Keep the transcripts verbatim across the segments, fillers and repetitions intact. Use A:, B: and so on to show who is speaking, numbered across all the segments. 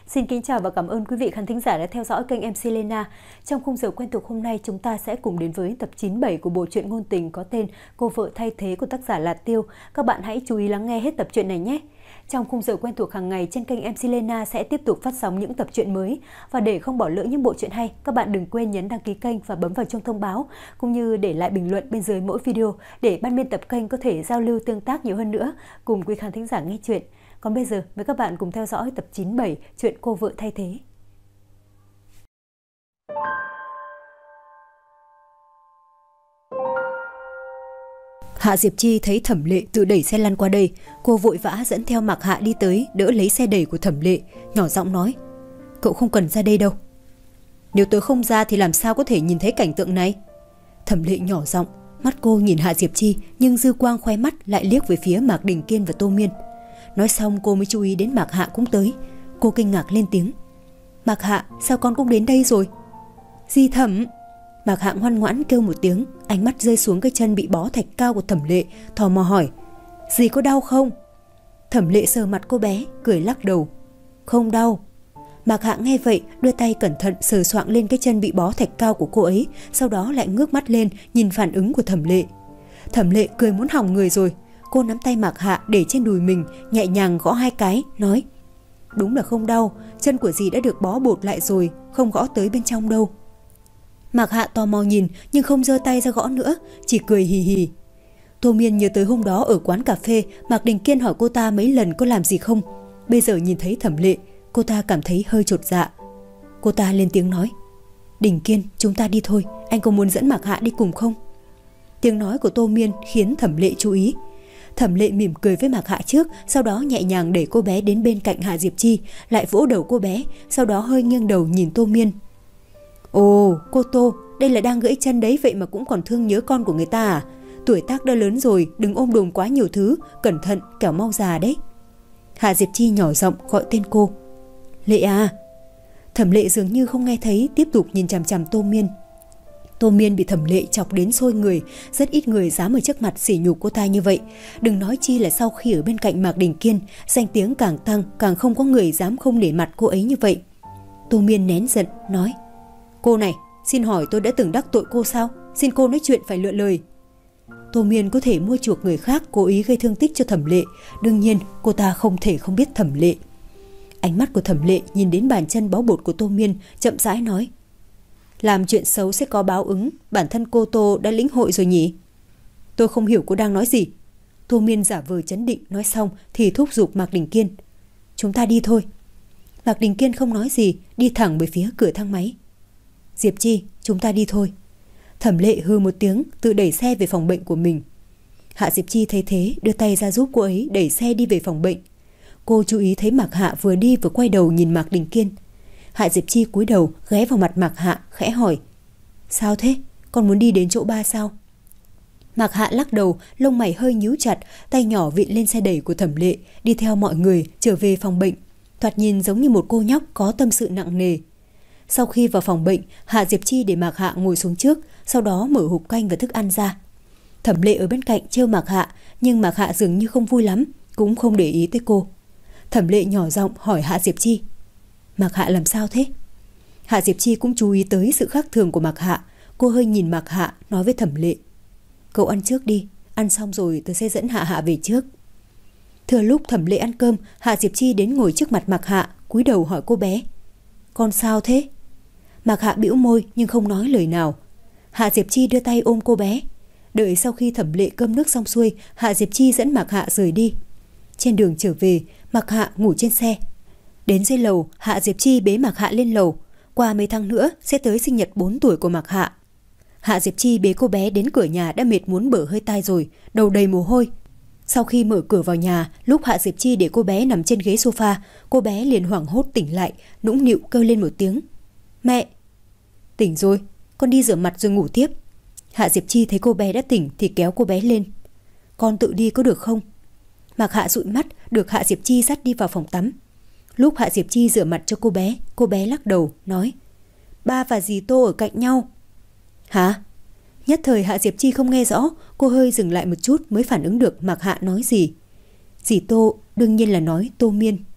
A: Xin kính chào và cảm ơn quý vị khán thính giả đã theo dõi kênh em xê Lena. Trong khung giờ quen thuộc hôm nay, chúng ta sẽ cùng đến với tập chín mươi bảy của bộ truyện ngôn tình có tên Cô vợ thay thế của tác giả là Tiêu. Các bạn hãy chú ý lắng nghe hết tập truyện này nhé. Trong khung giờ quen thuộc hàng ngày trên kênh em xê Lena sẽ tiếp tục phát sóng những tập truyện mới. Và để không bỏ lỡ những bộ truyện hay, các bạn đừng quên nhấn đăng ký kênh và bấm vào chuông thông báo, cũng như để lại bình luận bên dưới mỗi video để ban biên tập kênh có thể giao lưu tương tác nhiều hơn nữa cùng quý khán thính giả nghe chuyện. Còn bây giờ, mời các bạn cùng theo dõi tập chín mươi bảy chuyện Cô vợ thay thế. Hạ Diệp Chi thấy Thẩm Lệ tự đẩy xe lăn qua đây, cô vội vã dẫn theo Mạc Hạ đi tới đỡ lấy xe đẩy của Thẩm Lệ, nhỏ giọng nói: "Cậu không cần ra đây đâu." "Nếu tớ không ra thì làm sao có thể nhìn thấy cảnh tượng này?" Thẩm Lệ nhỏ giọng, mắt cô nhìn Hạ Diệp Chi nhưng dư quang khóe mắt lại liếc về phía Mạc Đình Kiên và Tô Miên. Nói xong cô mới chú ý đến Mạc Hạ cũng tới. Cô kinh ngạc lên tiếng: "Mạc Hạ, sao con cũng đến đây rồi?" "Dì Thẩm." Mạc Hạ ngoan ngoãn kêu một tiếng, ánh mắt rơi xuống cái chân bị bó thạch cao của Thẩm Lệ, tò mò hỏi: "Dì có đau không?" Thẩm Lệ sờ mặt cô bé, cười lắc đầu: "Không đau." Mạc Hạ nghe vậy, đưa tay cẩn thận sờ soạng lên cái chân bị bó thạch cao của cô ấy, sau đó lại ngước mắt lên nhìn phản ứng của Thẩm Lệ. Thẩm Lệ cười muốn hỏng người rồi. Cô nắm tay Mạc Hạ để trên đùi mình, nhẹ nhàng gõ hai cái, nói: "Đúng là không đau, chân của dì đã được bó bột lại rồi, không gõ tới bên trong đâu." Mạc Hạ tò mò nhìn nhưng không giơ tay ra gõ nữa, chỉ cười hì hì. Tô Miên nhớ tới hôm đó ở quán cà phê, Mạc Đình Kiên hỏi cô ta mấy lần có làm gì không. Bây giờ nhìn thấy Thẩm Lệ, cô ta cảm thấy hơi chột dạ. Cô ta lên tiếng nói: "Đình Kiên, chúng ta đi thôi, anh có muốn dẫn Mạc Hạ đi cùng không?" Tiếng nói của Tô Miên khiến Thẩm Lệ chú ý. Thẩm Lệ mỉm cười với Mạc Hạ trước, sau đó nhẹ nhàng đẩy cô bé đến bên cạnh Hạ Diệp Chi, lại vỗ đầu cô bé, sau đó hơi nghiêng đầu nhìn Tô Miên. "Ồ, cô Tô, đây là đang gãy chân đấy, vậy mà cũng còn thương nhớ con của người ta à? Tuổi tác đã lớn rồi, đừng ôm đồm quá nhiều thứ, cẩn thận, kẻo mau già đấy." Hạ Diệp Chi nhỏ giọng gọi tên cô: "Lệ à." Thẩm Lệ dường như không nghe thấy, tiếp tục nhìn chằm chằm Tô Miên. Tô Miên bị Thẩm Lệ chọc đến sôi người, rất ít người dám ở trước mặt sỉ nhục cô ta như vậy. Đừng nói chi là sau khi ở bên cạnh Mạc Đình Kiên, danh tiếng càng tăng, càng không có người dám không nể mặt cô ấy như vậy. Tô Miên nén giận, nói: "Cô này, xin hỏi tôi đã từng đắc tội cô sao? Xin cô nói chuyện phải lựa lời." Tô Miên có thể mua chuộc người khác cố ý gây thương tích cho Thẩm Lệ, đương nhiên cô ta không thể không biết Thẩm Lệ. Ánh mắt của Thẩm Lệ nhìn đến bàn chân bó bột của Tô Miên, chậm rãi nói: "Làm chuyện xấu sẽ có báo ứng, bản thân cô Tô đã lĩnh hội rồi nhỉ?" "Tôi không hiểu cô đang nói gì." Tô Miên giả vờ trấn định, nói xong thì thúc giục Mạc Đình Kiên: "Chúng ta đi thôi." Mạc Đình Kiên không nói gì, đi thẳng về phía cửa thang máy. "Diệp Chi, chúng ta đi thôi." Thẩm Lệ hừ một tiếng, tự đẩy xe về phòng bệnh của mình. Hạ Diệp Chi thấy thế, đưa tay ra giúp cô ấy đẩy xe đi về phòng bệnh. Cô chú ý thấy Mạc Hạ vừa đi vừa quay đầu nhìn Mạc Đình Kiên. Hạ Diệp Chi cúi đầu ghé vào mặt Mạc Hạ, khẽ hỏi: "Sao thế? Con muốn đi đến chỗ ba sao?" Mạc Hạ lắc đầu, lông mày hơi nhíu chặt, tay nhỏ vịn lên xe đẩy của Thẩm Lệ, đi theo mọi người trở về phòng bệnh. Thoạt nhìn giống như một cô nhóc có tâm sự nặng nề. Sau khi vào phòng bệnh, Hạ Diệp Chi để Mạc Hạ ngồi xuống trước, sau đó mở hộp canh và thức ăn ra. Thẩm Lệ ở bên cạnh trêu Mạc Hạ, nhưng Mạc Hạ dường như không vui lắm, cũng không để ý tới cô. Thẩm Lệ nhỏ giọng hỏi Hạ Diệp Chi: "Mạc Hạ làm sao thế?" Hạ Diệp Chi cũng chú ý tới sự khác thường của Mạc Hạ. Cô hơi nhìn Mạc Hạ, nói với Thẩm Lệ: "Cậu ăn trước đi, ăn xong rồi tớ sẽ dẫn Hạ Hạ về trước." Thừa lúc Thẩm Lệ ăn cơm, Hạ Diệp Chi đến ngồi trước mặt Mạc Hạ, cúi đầu hỏi cô bé: "Con sao thế?" Mạc Hạ bĩu môi nhưng không nói lời nào. Hạ Diệp Chi đưa tay ôm cô bé. Đợi sau khi Thẩm Lệ cơm nước xong xuôi, Hạ Diệp Chi dẫn Mạc Hạ rời đi. Trên đường trở về, Mạc Hạ ngủ trên xe. Đến dưới lầu, Hạ Diệp Chi bế Mạc Hạ lên lầu. Qua mấy tháng nữa sẽ tới sinh nhật bốn tuổi của Mạc Hạ. Hạ Diệp Chi bế cô bé đến cửa nhà đã mệt muốn bở hơi tai rồi, đầu đầy mồ hôi. Sau khi mở cửa vào nhà, lúc Hạ Diệp Chi để cô bé nằm trên ghế sofa, cô bé liền hoảng hốt tỉnh lại, nũng nịu kêu lên một tiếng: "Mẹ!" "Tỉnh rồi, con đi rửa mặt rồi ngủ tiếp." Hạ Diệp Chi thấy cô bé đã tỉnh thì kéo cô bé lên: "Con tự đi có được không?" Mạc Hạ dụi mắt, được Hạ Diệp Chi dắt đi vào phòng tắm. Lúc Hạ Diệp Chi rửa mặt cho cô bé, cô bé lắc đầu, nói: "Ba và dì Tô ở cạnh nhau." "Hả?" Nhất thời Hạ Diệp Chi không nghe rõ, cô hơi dừng lại một chút mới phản ứng được Mạc Hạ nói gì. Dì Tô đương nhiên là nói Tô Miên.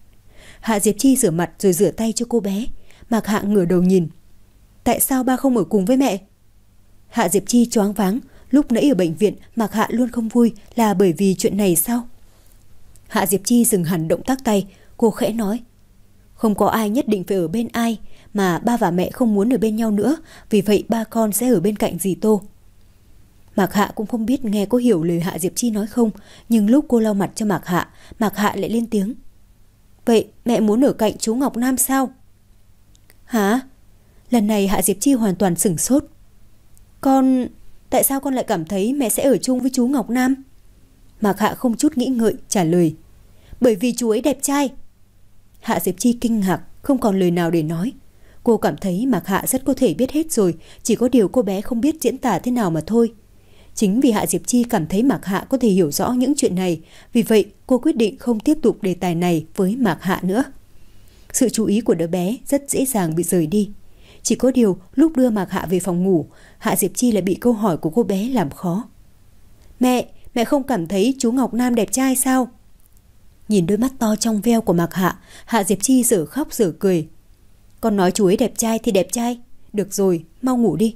A: Hạ Diệp Chi rửa mặt rồi rửa tay cho cô bé. Mạc Hạ ngửa đầu nhìn. Tại sao ba không ở cùng với mẹ? Hạ Diệp Chi choáng váng. Lúc nãy ở bệnh viện Mạc Hạ luôn không vui là bởi vì chuyện này sao? Hạ Diệp Chi dừng hẳn động tác tay. Cô khẽ nói, không có ai nhất định phải ở bên ai, mà ba và mẹ không muốn ở bên nhau nữa, vì vậy ba con sẽ ở bên cạnh dì Tô. Mạc Hạ cũng không biết nghe có hiểu lời Hạ Diệp Chi nói không, nhưng lúc cô lau mặt cho Mạc Hạ, Mạc Hạ lại lên tiếng. Vậy mẹ muốn ở cạnh chú Ngọc Nam sao? Hả? Lần này Hạ Diệp Chi hoàn toàn sửng sốt. Con... Tại sao con lại cảm thấy mẹ sẽ ở chung với chú Ngọc Nam? Mạc Hạ không chút nghĩ ngợi trả lời. Bởi vì chú ấy đẹp trai. Hạ Diệp Chi kinh ngạc, không còn lời nào để nói. Cô cảm thấy Mạc Hạ rất có thể biết hết rồi, chỉ có điều cô bé không biết diễn tả thế nào mà thôi. Chính vì Hạ Diệp Chi cảm thấy Mạc Hạ có thể hiểu rõ những chuyện này, vì vậy cô quyết định không tiếp tục đề tài này với Mạc Hạ nữa. Sự chú ý của đứa bé rất dễ dàng bị rời đi. Chỉ có điều lúc đưa Mạc Hạ về phòng ngủ, Hạ Diệp Chi lại bị câu hỏi của cô bé làm khó. Mẹ, mẹ không cảm thấy chú Ngọc Nam đẹp trai sao? Nhìn đôi mắt to trong veo của Mạc Hạ, Hạ Diệp Chi dở khóc dở cười. Con nói chú ấy đẹp trai thì đẹp trai. Được rồi, mau ngủ đi.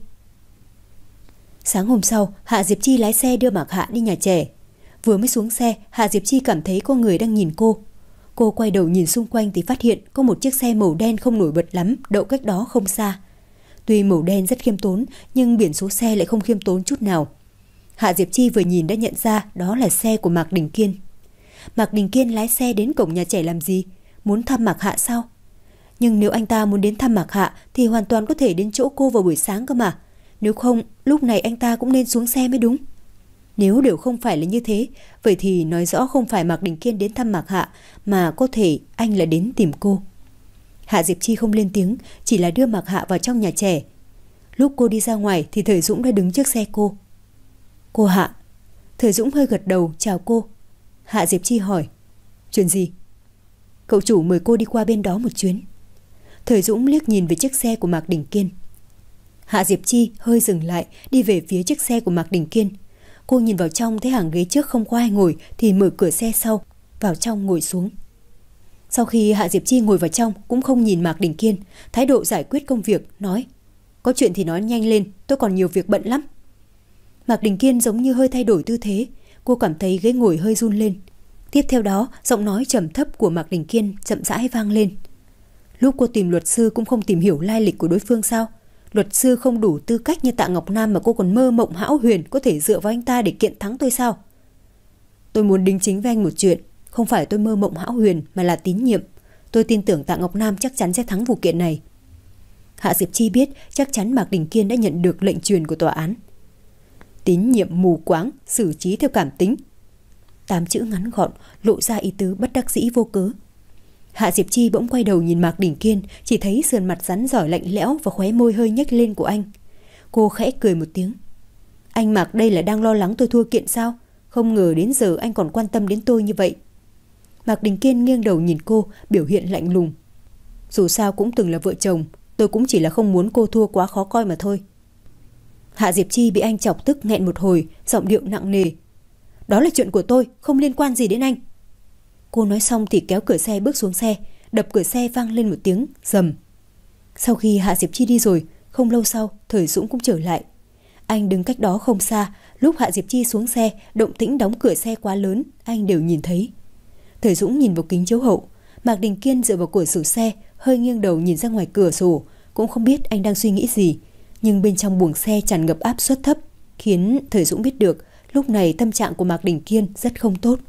A: Sáng hôm sau, Hạ Diệp Chi lái xe đưa Mạc Hạ đi nhà trẻ. Vừa mới xuống xe, Hạ Diệp Chi cảm thấy có người đang nhìn cô. Cô quay đầu nhìn xung quanh thì phát hiện có một chiếc xe màu đen không nổi bật lắm đậu cách đó không xa. Tuy màu đen rất khiêm tốn, nhưng biển số xe lại không khiêm tốn chút nào. Hạ Diệp Chi vừa nhìn đã nhận ra đó là xe của Mạc Đình Kiên. Mạc Đình Kiên lái xe đến cổng nhà trẻ làm gì? Muốn thăm Mạc Hạ sao? Nhưng nếu anh ta muốn đến thăm Mạc Hạ thì hoàn toàn có thể đến chỗ cô vào buổi sáng cơ mà. Nếu không, lúc này anh ta cũng nên xuống xe mới đúng. Nếu đều không phải là như thế, vậy thì nói rõ không phải Mạc Đình Kiên đến thăm Mạc Hạ, mà có thể anh là đến tìm cô. Hạ Diệp Chi không lên tiếng, chỉ là đưa Mạc Hạ vào trong nhà trẻ. Lúc cô đi ra ngoài thì Thời Dũng đã đứng trước xe cô. Cô Hạ. Thời Dũng hơi gật đầu chào cô. Hạ Diệp Chi hỏi. Chuyện gì? Cậu chủ mời cô đi qua bên đó một chuyến. Thời Dũng liếc nhìn về chiếc xe của Mạc Đình Kiên. Hạ Diệp Chi hơi dừng lại, đi về phía chiếc xe của Mạc Đình Kiên. Cô nhìn vào trong thấy hàng ghế trước không có ai ngồi thì mở cửa xe sau, vào trong ngồi xuống. Sau khi Hạ Diệp Chi ngồi vào trong cũng không nhìn Mạc Đình Kiên, thái độ giải quyết công việc, nói. Có chuyện thì nói nhanh lên, tôi còn nhiều việc bận lắm. Mạc Đình Kiên giống như hơi thay đổi tư thế, cô cảm thấy ghế ngồi hơi run lên. Tiếp theo đó, giọng nói trầm thấp của Mạc Đình Kiên chậm rãi vang lên. Lúc cô tìm luật sư cũng không tìm hiểu lai lịch của đối phương sao? Luật sư không đủ tư cách như Tạ Ngọc Nam mà cô còn mơ mộng hão huyền có thể dựa vào anh ta để kiện thắng tôi sao? Tôi muốn đính chính với anh một chuyện. Không phải tôi mơ mộng hão huyền mà là tín nhiệm. Tôi tin tưởng Tạ Ngọc Nam chắc chắn sẽ thắng vụ kiện này. Hạ Diệp Chi biết chắc chắn Mạc Đình Kiên đã nhận được lệnh truyền của tòa án. Tín nhiệm mù quáng, xử trí theo cảm tính. Tám chữ ngắn gọn lộ ra ý tứ bất đắc dĩ vô cớ. Hạ Diệp Chi bỗng quay đầu nhìn Mạc Đình Kiên, chỉ thấy sườn mặt rắn rỏi lạnh lẽo và khóe môi hơi nhếch lên của anh. Cô khẽ cười một tiếng. Anh Mạc đây là đang lo lắng tôi thua kiện sao? Không ngờ đến giờ anh còn quan tâm đến tôi như vậy. Mạc Đình Kiên nghiêng đầu nhìn cô, biểu hiện lạnh lùng. Dù sao cũng từng là vợ chồng, tôi cũng chỉ là không muốn cô thua quá khó coi mà thôi. Hạ Diệp Chi bị anh chọc tức nghẹn một hồi, giọng điệu nặng nề. Đó là chuyện của tôi, không liên quan gì đến anh. Cô nói xong thì kéo cửa xe bước xuống xe, đập cửa xe vang lên một tiếng rầm. Sau khi Hạ Diệp Chi đi rồi, không lâu sau Thời Dũng cũng trở lại. Anh đứng cách đó không xa, lúc Hạ Diệp Chi xuống xe, động tĩnh đóng cửa xe quá lớn, anh đều nhìn thấy. Thời Dũng nhìn vào kính chiếu hậu, Mạc Đình Kiên dựa vào cửa sổ xe, hơi nghiêng đầu nhìn ra ngoài cửa sổ, cũng không biết anh đang suy nghĩ gì, nhưng bên trong buồng xe tràn ngập áp suất thấp, khiến Thời Dũng biết được lúc này tâm trạng của Mạc Đình Kiên rất không tốt.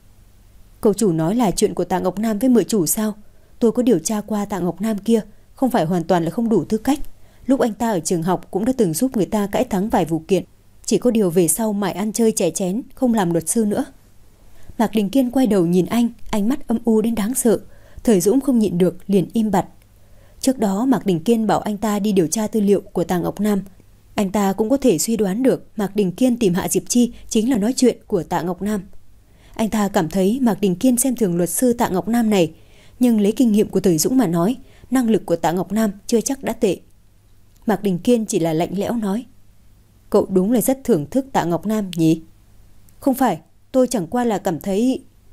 A: Cậu chủ nói là chuyện của Tạ Ngọc Nam với mợ chủ sao? Tôi có điều tra qua Tạ Ngọc Nam kia, không phải hoàn toàn là không đủ tư cách. Lúc anh ta ở trường học cũng đã từng giúp người ta cãi thắng vài vụ kiện, chỉ có điều về sau mải ăn chơi chè chén, không làm luật sư nữa. Mạc Đình Kiên quay đầu nhìn anh, ánh mắt âm u đến đáng sợ. Thời Dũng không nhịn được liền im bặt. Trước đó Mạc Đình Kiên bảo anh ta đi điều tra tư liệu của Tạ Ngọc Nam. Anh ta cũng có thể suy đoán được Mạc Đình Kiên tìm Hạ Diệp Chi chính là nói chuyện của Tạ Ngọc Nam. Anh ta cảm thấy Mạc Đình Kiên xem thường luật sư Tạ Ngọc Nam này, nhưng lấy kinh nghiệm của Thời Dũng mà nói, năng lực của Tạ Ngọc Nam chưa chắc đã tệ. Mạc Đình Kiên chỉ là lạnh lẽo nói. Cậu đúng là rất thưởng thức Tạ Ngọc Nam nhỉ? Không phải, tôi chẳng qua là cảm thấy...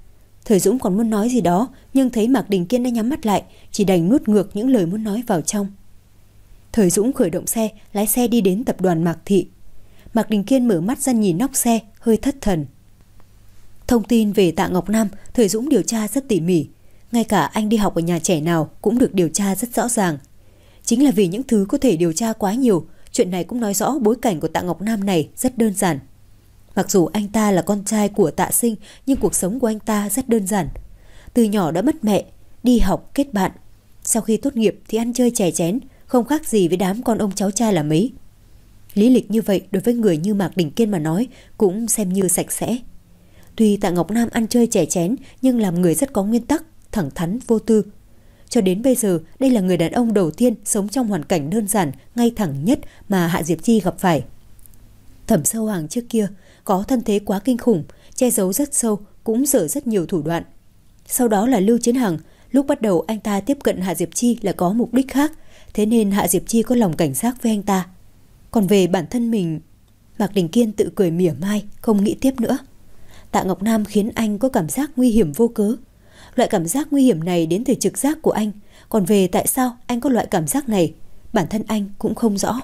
A: Thời Dũng còn muốn nói gì đó, nhưng thấy Mạc Đình Kiên đã nhắm mắt lại, chỉ đành nuốt ngược những lời muốn nói vào trong. Thời Dũng khởi động xe, lái xe đi đến tập đoàn Mạc Thị. Mạc Đình Kiên mở mắt ra nhìn nóc xe, hơi thất thần. Thông tin về Tạ Ngọc Nam, Thời Dũng điều tra rất tỉ mỉ. Ngay cả anh đi học ở nhà trẻ nào cũng được điều tra rất rõ ràng. Chính là vì những thứ có thể điều tra quá nhiều, chuyện này cũng nói rõ bối cảnh của Tạ Ngọc Nam này rất đơn giản. Mặc dù anh ta là con trai của Tạ Sinh, nhưng cuộc sống của anh ta rất đơn giản. Từ nhỏ đã mất mẹ, đi học kết bạn. Sau khi tốt nghiệp thì ăn chơi chè chén, không khác gì với đám con ông cháu cha là mấy. Lý lịch như vậy đối với người như Mạc Đình Kiên mà nói cũng xem như sạch sẽ. Tuy Tạ Ngọc Nam ăn chơi chè chén nhưng làm người rất có nguyên tắc, thẳng thắn, vô tư. Cho đến bây giờ, đây là người đàn ông đầu tiên sống trong hoàn cảnh đơn giản, ngay thẳng nhất mà Hạ Diệp Chi gặp phải. Thẩm Sâu Hoàng trước kia có thân thế quá kinh khủng, che giấu rất sâu, cũng dở rất nhiều thủ đoạn. Sau đó là Lưu Chiến Hằng, lúc bắt đầu anh ta tiếp cận Hạ Diệp Chi là có mục đích khác, thế nên Hạ Diệp Chi có lòng cảnh giác với anh ta. Còn về bản thân mình, Mạc Đình Kiên tự cười mỉa mai, không nghĩ tiếp nữa. Tạ Ngọc Nam khiến anh có cảm giác nguy hiểm vô cớ. Loại cảm giác nguy hiểm này đến từ trực giác của anh, còn về tại sao anh có loại cảm giác này, bản thân anh cũng không rõ.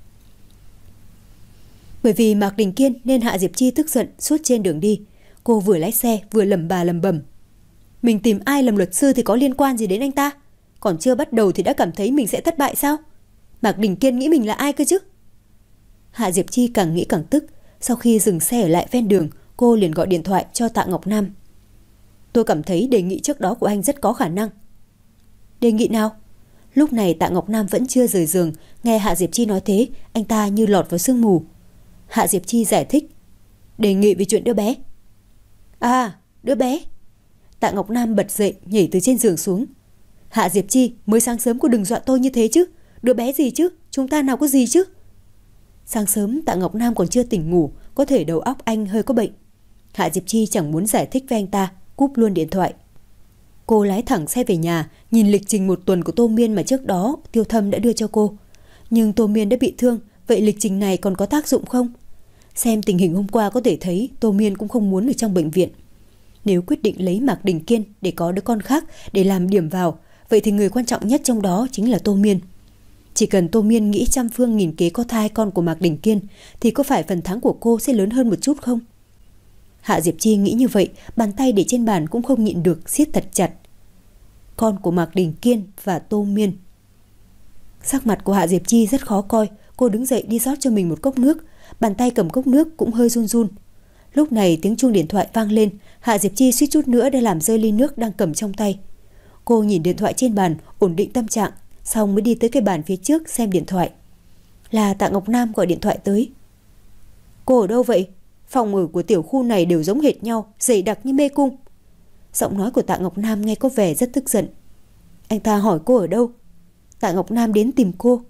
A: Bởi vì Mạc Đình Kiên nên Hạ Diệp Chi tức giận suốt trên đường đi. Cô vừa lái xe vừa lẩm bà lẩm bẩm. Mình tìm ai làm luật sư thì có liên quan gì đến anh ta? Còn chưa bắt đầu thì đã cảm thấy mình sẽ thất bại sao? Mạc Đình Kiên nghĩ mình là ai cơ chứ? Hạ Diệp Chi càng nghĩ càng tức. Sau khi dừng xe ở lại ven đường, cô liền gọi điện thoại cho Tạ Ngọc Nam. Tôi cảm thấy đề nghị trước đó của anh rất có khả năng. Đề nghị nào? Lúc này Tạ Ngọc Nam vẫn chưa rời giường. Nghe Hạ Diệp Chi nói thế, anh ta như lọt vào sương mù. Hạ Diệp Chi giải thích. Đề nghị về chuyện đứa bé. À, đứa bé. Tạ Ngọc Nam bật dậy, nhảy từ trên giường xuống. Hạ Diệp Chi, mới sáng sớm cô đừng dọa tôi như thế chứ. Đứa bé gì chứ? Chúng ta nào có gì chứ? Sáng sớm Tạ Ngọc Nam còn chưa tỉnh ngủ, có thể đầu óc anh hơi có bệnh. Hạ Diệp Chi chẳng muốn giải thích với anh ta, cúp luôn điện thoại. Cô lái thẳng xe về nhà, nhìn lịch trình một tuần của Tô Miên mà trước đó Tiêu Thâm đã đưa cho cô. Nhưng Tô Miên đã bị thương, vậy lịch trình này còn có tác dụng không? Xem tình hình hôm qua có thể thấy Tô Miên cũng không muốn ở trong bệnh viện. Nếu quyết định lấy Mạc Đình Kiên để có đứa con khác để làm điểm vào, vậy thì người quan trọng nhất trong đó chính là Tô Miên. Chỉ cần Tô Miên nghĩ trăm phương nghìn kế có thai con của Mạc Đình Kiên thì có phải phần thắng của cô sẽ lớn hơn một chút không? Hạ Diệp Chi nghĩ như vậy, bàn tay để trên bàn cũng không nhịn được siết thật chặt. Con của Mạc Đình Kiên và Tô Miên. Sắc mặt của Hạ Diệp Chi rất khó coi, cô đứng dậy đi rót cho mình một cốc nước, bàn tay cầm cốc nước cũng hơi run run. Lúc này tiếng chuông điện thoại vang lên, Hạ Diệp Chi suýt chút nữa đã làm rơi ly nước đang cầm trong tay. Cô nhìn điện thoại trên bàn, ổn định tâm trạng, xong mới đi tới cái bàn phía trước xem điện thoại. Là Tạ Ngọc Nam gọi điện thoại tới. Cô ở đâu vậy? Phòng ở của tiểu khu này đều giống hệt nhau, dày đặc như mê cung. Giọng nói của Tạ Ngọc Nam nghe có vẻ rất tức giận. Anh ta hỏi cô ở đâu? Tạ Ngọc Nam đến tìm cô.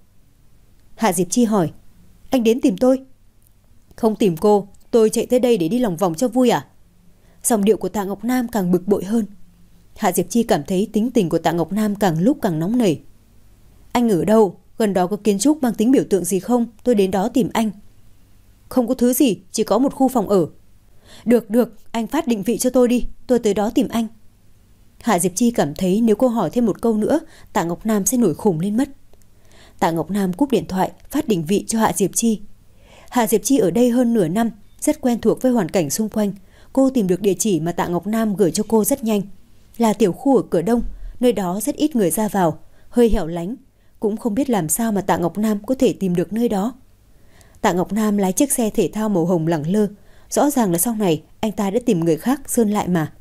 A: Hạ Diệp Chi hỏi. Anh đến tìm tôi? Không tìm cô, tôi chạy tới đây để đi lòng vòng cho vui à? Giọng điệu của Tạ Ngọc Nam càng bực bội hơn. Hạ Diệp Chi cảm thấy tính tình của Tạ Ngọc Nam càng lúc càng nóng nảy. Anh ở đâu? Gần đó có kiến trúc mang tính biểu tượng gì không? Tôi đến đó tìm anh. Không có thứ gì, chỉ có một khu phòng ở. Được, được, anh phát định vị cho tôi đi, tôi tới đó tìm anh. Hạ Diệp Chi cảm thấy nếu cô hỏi thêm một câu nữa, Tạ Ngọc Nam sẽ nổi khùng lên mất. Tạ Ngọc Nam cúp điện thoại, phát định vị cho Hạ Diệp Chi. Hạ Diệp Chi ở đây hơn nửa năm, rất quen thuộc với hoàn cảnh xung quanh. Cô tìm được địa chỉ mà Tạ Ngọc Nam gửi cho cô rất nhanh. Là tiểu khu ở cửa đông, nơi đó rất ít người ra vào, hơi hẻo lánh. Cũng không biết làm sao mà Tạ Ngọc Nam có thể tìm được nơi đó. Tạ Ngọc Nam lái chiếc xe thể thao màu hồng lẳng lơ. Rõ ràng là sau này anh ta đã tìm người khác sơn lại mà.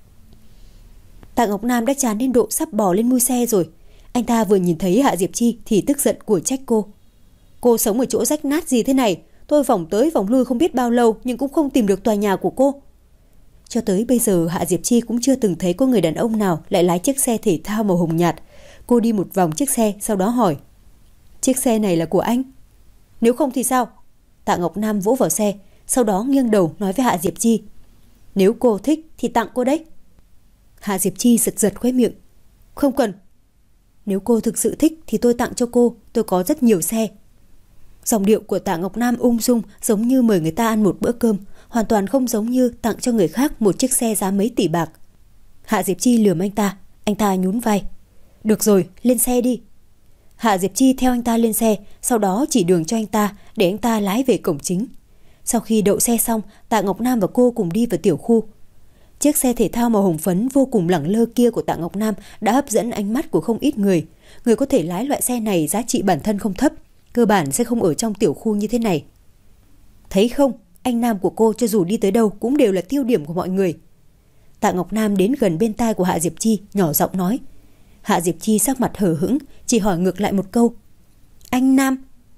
A: Tạ Ngọc Nam đã chán đến độ sắp bò lên mui xe rồi. Anh ta vừa nhìn thấy Hạ Diệp Chi thì tức giận của trách cô. Cô sống ở chỗ rách nát gì thế này? Tôi vòng tới vòng lui không biết bao lâu nhưng cũng không tìm được tòa nhà của cô. Cho tới bây giờ Hạ Diệp Chi cũng chưa từng thấy có người đàn ông nào lại lái chiếc xe thể thao màu hồng nhạt. Cô đi một vòng chiếc xe, sau đó hỏi. Chiếc xe này là của anh? Nếu không thì sao? Tạ Ngọc Nam vỗ vào xe, sau đó nghiêng đầu nói với Hạ Diệp Chi. Nếu cô thích thì tặng cô đấy. Hạ Diệp Chi giật giật khóe miệng. Không cần. Nếu cô thực sự thích thì tôi tặng cho cô, tôi có rất nhiều xe. Giọng điệu của Tạ Ngọc Nam ung dung, giống như mời người ta ăn một bữa cơm, hoàn toàn không giống như tặng cho người khác một chiếc xe giá mấy tỷ bạc. Hạ Diệp Chi lườm anh ta. Anh ta nhún vai. Được rồi, lên xe đi. Hạ Diệp Chi theo anh ta lên xe, sau đó chỉ đường cho anh ta để anh ta lái về cổng chính. Sau khi đậu xe xong, Tạ Ngọc Nam và cô cùng đi vào tiểu khu. Chiếc xe thể thao màu hồng phấn vô cùng lẳng lơ kia của Tạ Ngọc Nam đã hấp dẫn ánh mắt của không ít người. Người có thể lái loại xe này giá trị bản thân không thấp, cơ bản sẽ không ở trong tiểu khu như thế này. Thấy không, anh Nam của cô cho dù đi tới đâu cũng đều là tiêu điểm của mọi người. Tạ Ngọc Nam đến gần bên tai của Hạ Diệp Chi, nhỏ giọng nói. Hạ Diệp Chi sắc mặt hờ hững, chỉ hỏi ngược lại một câu. Anh Nam.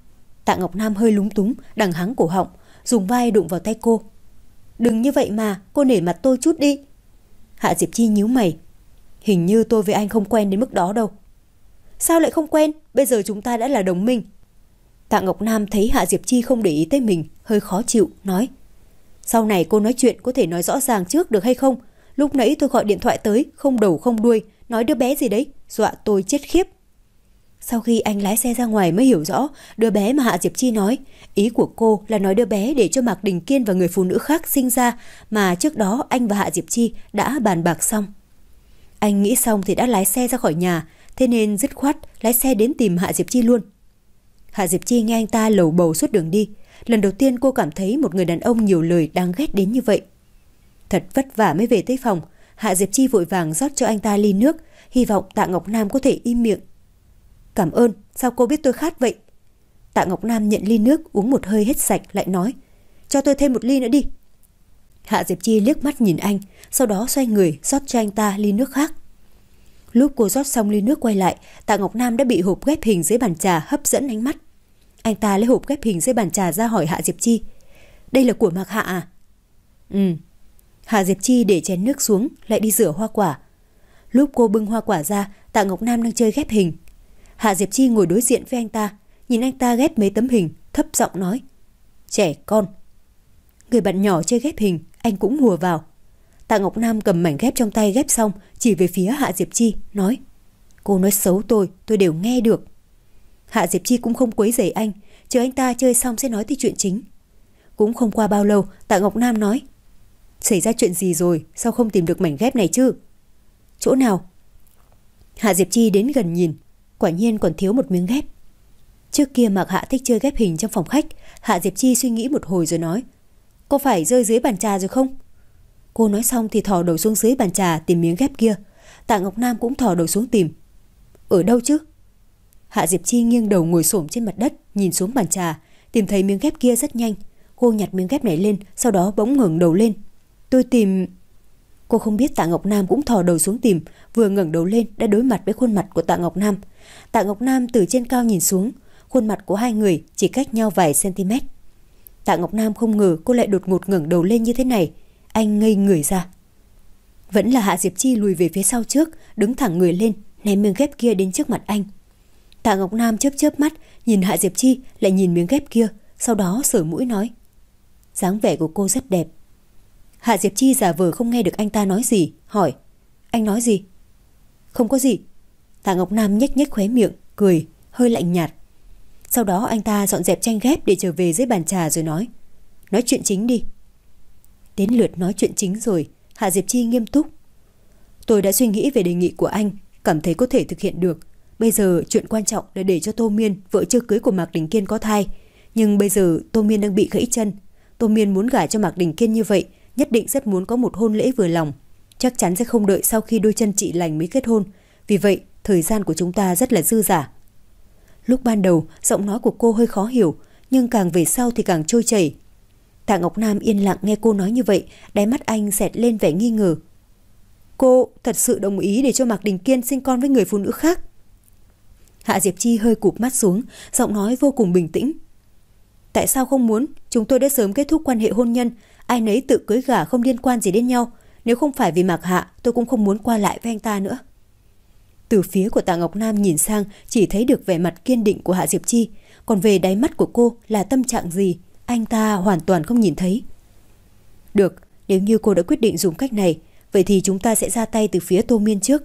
A: Tạ Ngọc Nam hơi lúng túng, đằng hắng cổ họng, dùng vai đụng vào tay cô. Đừng như vậy mà, cô nể mặt tôi chút đi. Hạ Diệp Chi nhíu mày. Hình như tôi với anh không quen đến mức đó đâu. Sao lại không quen? Bây giờ chúng ta đã là đồng minh. Tạ Ngọc Nam thấy Hạ Diệp Chi không để ý tới mình, hơi khó chịu, nói. Sau này cô nói chuyện có thể nói rõ ràng trước được hay không? Lúc nãy tôi gọi điện thoại tới, không đầu không đuôi, nói đứa bé gì đấy, dọa tôi chết khiếp. Sau khi anh lái xe ra ngoài mới hiểu rõ đứa bé mà Hạ Diệp Chi nói. Ý của cô là nói đứa bé để cho Mạc Đình Kiên và người phụ nữ khác sinh ra mà trước đó anh và Hạ Diệp Chi đã bàn bạc xong. Anh nghĩ xong thì đã lái xe ra khỏi nhà, thế nên dứt khoát lái xe đến tìm Hạ Diệp Chi luôn. Hạ Diệp Chi nghe anh ta lầu bầu suốt đường đi. Lần đầu tiên cô cảm thấy một người đàn ông nhiều lời đáng ghét đến như vậy. Thật vất vả mới về tới phòng, Hạ Diệp Chi vội vàng rót cho anh ta ly nước, hy vọng Tạ Ngọc Nam có thể im miệng. Cảm ơn, sao cô biết tôi khát vậy? Tạ Ngọc Nam nhận ly nước uống một hơi hết sạch lại nói. Cho tôi thêm một ly nữa đi. Hạ Diệp Chi liếc mắt nhìn anh, sau đó xoay người rót cho anh ta ly nước khác. Lúc cô rót xong ly nước quay lại, Tạ Ngọc Nam đã bị hộp ghép hình dưới bàn trà hấp dẫn ánh mắt. Anh ta lấy hộp ghép hình dưới bàn trà ra hỏi Hạ Diệp Chi. Đây là của Mạc Hạ à? Ừ. Hạ Diệp Chi để chén nước xuống, lại đi rửa hoa quả. Lúc cô bưng hoa quả ra, Tạ Ngọc Nam đang chơi ghép hình. Hạ Diệp Chi ngồi đối diện với anh ta, nhìn anh ta ghép mấy tấm hình, thấp giọng nói. Trẻ con. Người bạn nhỏ chơi ghép hình, anh cũng hùa vào. Tạ Ngọc Nam cầm mảnh ghép trong tay ghép xong, chỉ về phía Hạ Diệp Chi, nói. Cô nói xấu tôi, tôi đều nghe được. Hạ Diệp Chi cũng không quấy rầy anh, chờ anh ta chơi xong sẽ nói tới chuyện chính. Cũng không qua bao lâu, Tạ Ngọc Nam nói. Xảy ra chuyện gì rồi, sao không tìm được mảnh ghép này chứ? Chỗ nào? Hạ Diệp Chi đến gần nhìn, quả nhiên còn thiếu một miếng ghép. Trước kia Mạc Hạ thích chơi ghép hình trong phòng khách. Hạ Diệp Chi suy nghĩ một hồi rồi nói. Có phải rơi dưới bàn trà rồi không? Cô nói xong thì thò đầu xuống dưới bàn trà tìm miếng ghép kia. Tạ Ngọc Nam cũng thò đầu xuống tìm. Ở đâu chứ? Hạ Diệp Chi nghiêng đầu ngồi xổm trên mặt đất, nhìn xuống bàn trà, tìm thấy miếng ghép kia rất nhanh. Cô nhặt miếng ghép này lên, sau đó bỗng ngẩng đầu lên. Tôi tìm... Cô không biết Tạ Ngọc Nam cũng thò đầu xuống tìm, vừa ngẩng đầu lên đã đối mặt với khuôn mặt của Tạ Ngọc Nam. Tạ Ngọc Nam từ trên cao nhìn xuống, khuôn mặt của hai người chỉ cách nhau vài cm. Tạ Ngọc Nam không ngờ cô lại đột ngột ngẩng đầu lên như thế này, anh ngây người ra. Vẫn là Hạ Diệp Chi lùi về phía sau trước, đứng thẳng người lên, ném miếng ghép kia đến trước mặt anh. Tạ Ngọc Nam chớp chớp mắt, nhìn Hạ Diệp Chi, lại nhìn miếng ghép kia, sau đó sờ mũi nói. Dáng vẻ của cô rất đẹp. Hạ Diệp Chi giả vờ không nghe được anh ta nói gì, hỏi. Anh nói gì? Không có gì. Tạ Ngọc Nam nhếch nhếch khóe miệng, cười, hơi lạnh nhạt. Sau đó anh ta dọn dẹp tranh ghép để trở về dưới bàn trà rồi nói. Nói chuyện chính đi. Đến lượt nói chuyện chính rồi, Hạ Diệp Chi nghiêm túc. Tôi đã suy nghĩ về đề nghị của anh, cảm thấy có thể thực hiện được. Bây giờ chuyện quan trọng là để cho Tô Miên, vợ chưa cưới của Mạc Đình Kiên có thai. Nhưng bây giờ Tô Miên đang bị gãy chân. Tô Miên muốn gả cho Mạc Đình Kiên như vậy, nhất định rất muốn có một hôn lễ vừa lòng. Chắc chắn sẽ không đợi sau khi đôi chân chị lành mới kết hôn. Vì vậy, thời gian của chúng ta rất là dư dả. Lúc ban đầu, giọng nói của cô hơi khó hiểu, nhưng càng về sau thì càng trôi chảy. Tạ Ngọc Nam yên lặng nghe cô nói như vậy, đáy mắt anh xẹt lên vẻ nghi ngờ. Cô thật sự đồng ý để cho Mạc Đình Kiên sinh con với người phụ nữ khác? Hạ Diệp Chi hơi cụp mắt xuống, giọng nói vô cùng bình tĩnh. Tại sao không muốn? Chúng tôi đã sớm kết thúc quan hệ hôn nhân, ai nấy tự cưới gả không liên quan gì đến nhau. Nếu không phải vì Mạc Hạ, tôi cũng không muốn qua lại với anh ta nữa. Từ phía của Tạ Ngọc Nam nhìn sang, chỉ thấy được vẻ mặt kiên định của Hạ Diệp Chi, còn về đáy mắt của cô là tâm trạng gì, anh ta hoàn toàn không nhìn thấy. Được, nếu như cô đã quyết định dùng cách này, vậy thì chúng ta sẽ ra tay từ phía Tô Miên trước.